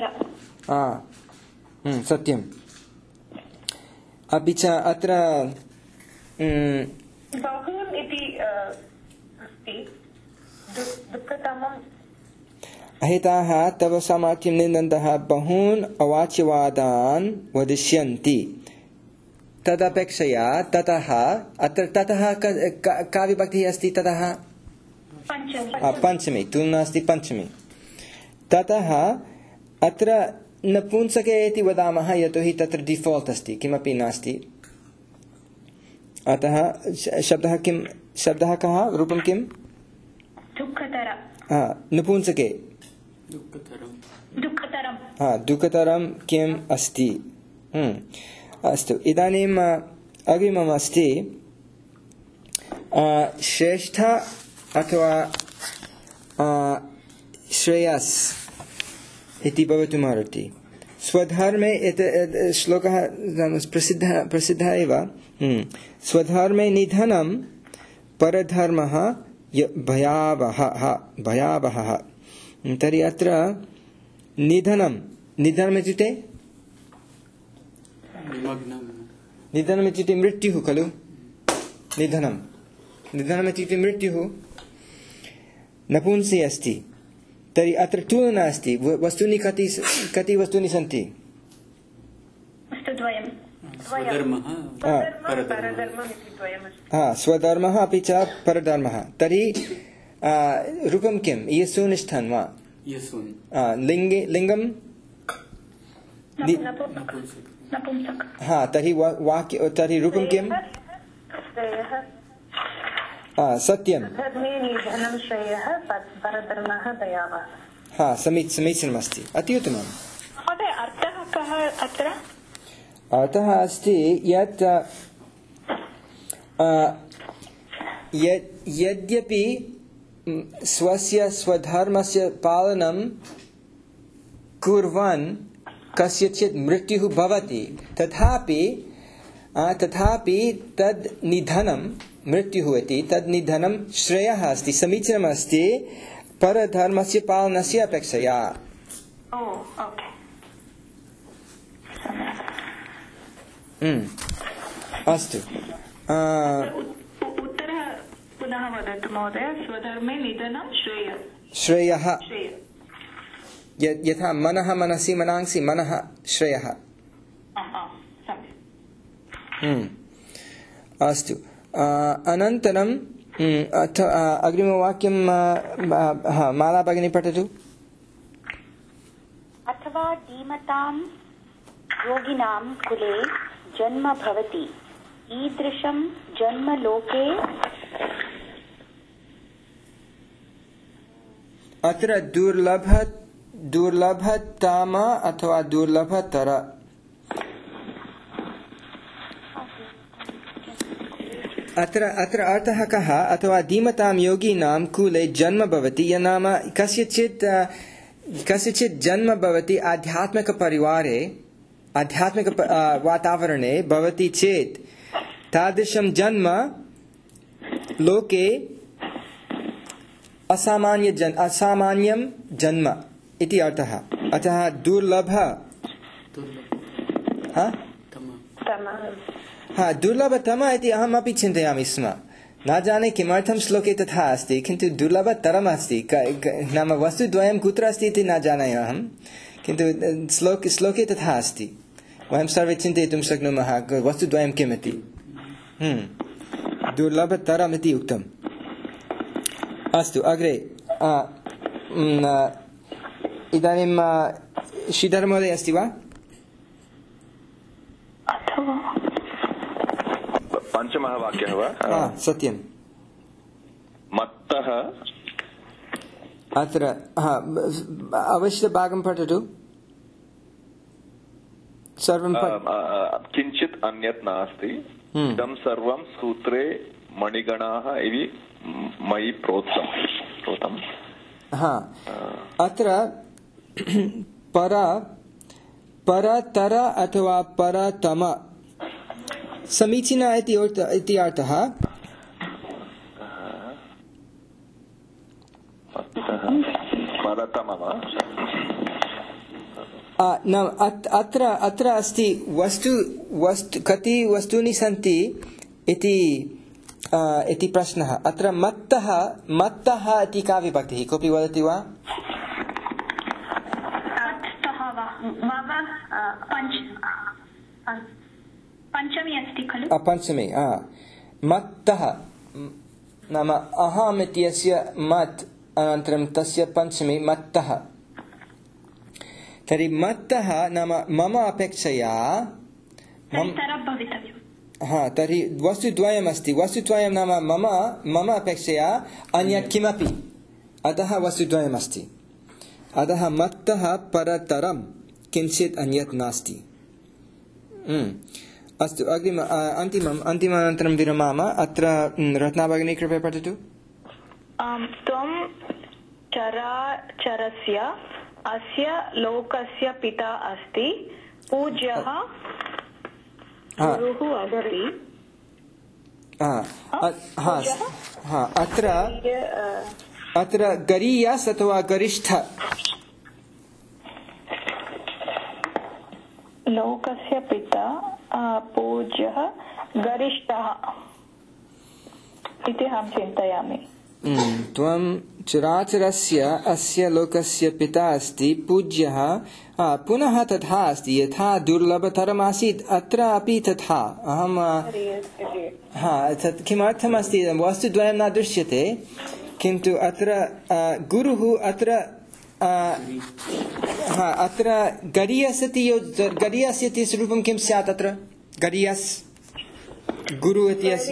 सत्यम् अपि च अत्र बहून् इति अस्ति दुःखतमम् अहिताः तव सामर्थ्यं निन्दन्तः बहून् अवाच्यवादान् वदिष्यन्ति तदपेक्षया ततः अत्र ततः का विभक्तिः अस्ति ततः पंचमी तुलना अस्ति पंचमी ततः अत्र नपुंसके इति वदामः यतोहि तत्र डिफॉल्ट् अस्ति किमपि नास्ति अतः शब्दः कः रूपं किं नपुंसके दुःखतरं किम् अस्ति अस्तु इदानीम् अग्रिमम् अस्ति श्रेष्ठ अथवा श्रेयस् इति भवितुमर्हति स्वधर्मे श्लोकः प्रसिद्धः एव स्वधर्मे निधनं परधर्मः भयावहः तर्हि अत्र निधनम् इत्युक्ते मृत्युः खलु निधनम् इत्युक्ते मृत्युः नपुंसके अस्ति तर्हि अत्र तुलना अस्ति वस्तूनि कति वस्तूनि सन्ति स्वधर्मः अपि च परधर्मः तर्हि रूपं किं यसूनिष्ठन् वा लिङ्गं तर्हि रूपं किं सत्यं समीचीनमस्ति अति उत्तमम् अर्थः कः अत्र अर्थः अस्ति यत् यद्यपि स्वस्य स्वधर्मस्य पालनं कुर्वन् कस्यचित् मृत्युः भवति तथापि तद् निधनं मृत्युः इति तद् निधनं श्रेयः अस्ति समीचीनम् अस्ति परधर्मस्य पालनस्य अपेक्षया अस्तु उत्तरः पुनः वदतु महोदय स्वधर्मे निधनं श्रेयः यथा मनः मनसि मनांसि मनः श्रेयः अस्तु अनन्तरं अग्रिमवाक्यं माला भगिनी पठतु अथवा धीमतां योगिनां कुले जन्म भवति ईदृशं जन्म लोके अत्र दुर्लभतम अथवा दुर्लभतर अत्र अर्थः कः अथवा धीमतां योगिनां कुले जन्म भवति नाम कस्यचित् जन्म भवति आध्यात्मिकपरिवारे आध्यात्मिक वातावरणे भवति चेत् तादृशं जन्म लोके असामान्यं जन्म इति अर्थः अतः दुर्लभतम इति अहमपि चिन्तयामि स्म न जाने किमर्थं श्लोके तथा अस्ति किन्तु दुर्लभतरम् अस्ति नाम वस्तुद्वयं कुत्र अस्ति इति न जाने अहं किन्तु श्लोके तथा अस्ति वयं सर्वे चिन्तयितुं शक्नुमः वस्तुद्वयं किम् इति दुर्लभतरम् इति उक्तम् अस्तु अग्रे इदानीं श्रीधर महोदय अस्ति वा पञ्चमः वाक्यः वा सत्यं मत्तः अत्र अवश्यभागं पठतु सर्वं किञ्चित् अन्यत् नास्ति इदं सर्वं सूत्रे मणिगणाः इति मयि प्रोक्तम् अत्र परतर अथवा परतम समीचीना इति अर्थः अत्र अस्ति वस्तु कति वस्तूनि सन्ति इति इति प्रश्नः। अत्र मत्तः मत्तः इति का विभक्तिः कोऽपि वदति वा? पञ्चमी अस्ति खलु? पञ्चमी मत्तः नाम अहम् इत्यस्य मत् अनन्तरं तस्य पञ्चमी मत्तः। तर्हि मत्तः नाम मम अपेक्षया तर्हि वस्तुद्वयमस्ति। वस्तुद्वयं नाम मम अपेक्षया अन्यत् किमपि, अतः वस्तुद्वयमस्ति। अतः मत्तः परतरं किञ्चित् अन्यत् नास्ति। अस्तु अन्तिमनन्तरं विरमाम। अत्र रत्ना भगिनी कृपया पठतु। त्वं चराचरस्य अस्य लोकस्य पिता अस्ति, पूज्यः गुरुः वदति। अत्र गरीयस् अथवा गरिष्ठ? लोकस्य पिता पूज्यः गरिष्ठः इति अहं चिन्तयामि। त्वं चराचरस्य अस्य लोकस्य पिता अस्ति, पूज्यः। पुनः तथा अस्ति, यथा दुर्लभतरमासीत् अत्र अपि तथा। अहं किमर्थमस्ति, वस्तुद्वयं न दृश्यते, किन्तु अत्र गुरुः अत्र अत्र गरीयस् इत्यस्य रूपं किं स्यात्? अत्र गरीयस् गुरु इत्यस्य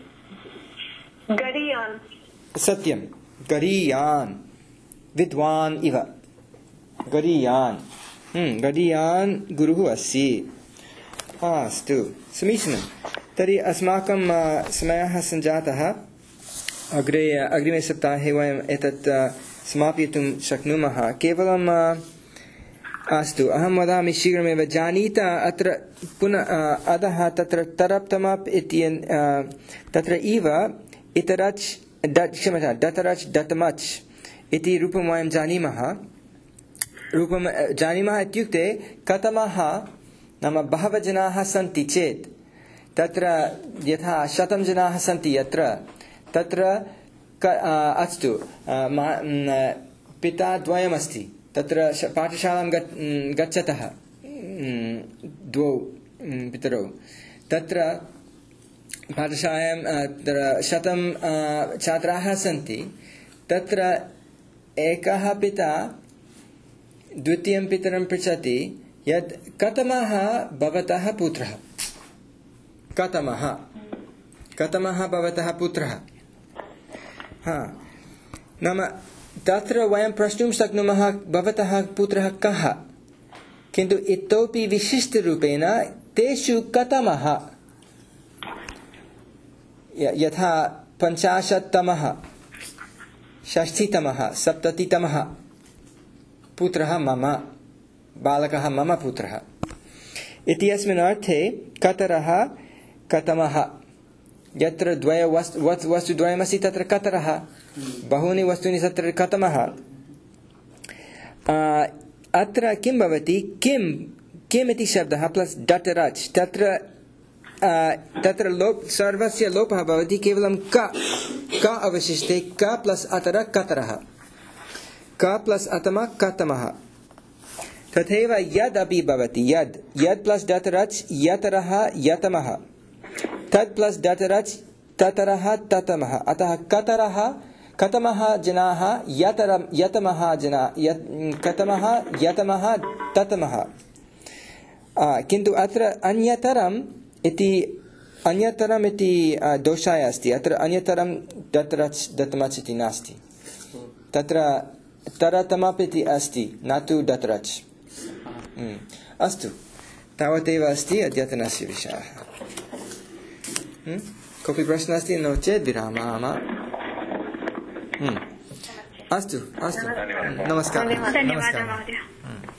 सत्यं गरीयान्, विद्वान् इव गरीयान्। गरीयान् गुरुः अस्ति। अस्तु, समीचीनं। तर्हि अस्माकं समयः सञ्जातः। अग्रिमे सप्ताहे वयम् एतत् समापयितुं शक्नुमः। केवलम् अस्तु, अहं वदामि शीघ्रमेव। जानीत अत्र पुनः अधः तत्र तरप्तमप् इति तत्र इव इतरच् दतरच् दतमच् इति रूपं वयं जानीमः इत्युक्ते कथमः नाम बहवः जनाः सन्ति चेत् तत्र यथा 100 जनाः सन्ति यत्र तत्र अस्तु पिता द्वयमस्ति तत्र पाठशालां गच्छतः द्वौ पितरौ तत्र पाठशालायां 100 छात्राः सन्ति तत्र एकः पिता द्वितीयं पितरं पृच्छति यत् कथमः भवतः पुत्रः कथमः भवतः पुत्रः नाम तत्र वयं प्रष्टुं शक्नुमः भवतः पुत्रः कः किन्तु इतोपि विशिष्टरूपेण तेषु कथमः यथा 50तमः 60तमः 70तमः पुत्रः मम बालकः मम पुत्रः इत्यस्मिन् अर्थे कतरः कथमः यत्र वस्तुद्वयमस्ति तत्र कतरः बहूनि वस्तूनि तत्र कथमः अत्र किं भवति किम् इति शब्दः प्लस् डटरच् तत्र सर्वस्य लोपः भवति केवलं क अवशिष्टे क प्लस् अतर कतरः क प्लस् अतमः कतमः तथैव यद् अपि भवति यद् प्लस् डतरच् यतरः यतमः तत् प्लस् डतरच् ततरः ततमः अतः कतमः जनाः यतमः कतमः यतमः ततमः किन्तु अत्र अन्यतरम् इति दोषाय अस्ति अत्र अन्यतरं डतरच् दतमच् इति नास्ति तत्र तरतमप् इति अस्ति न तु डतरच् अस्तु तावदेव अस्ति अद्यतनस्य विषयः कोऽपि प्रश्नः अस्ति नो चेत् विरामामः अस्तु नमस्कारः धन्यवादः महोदय।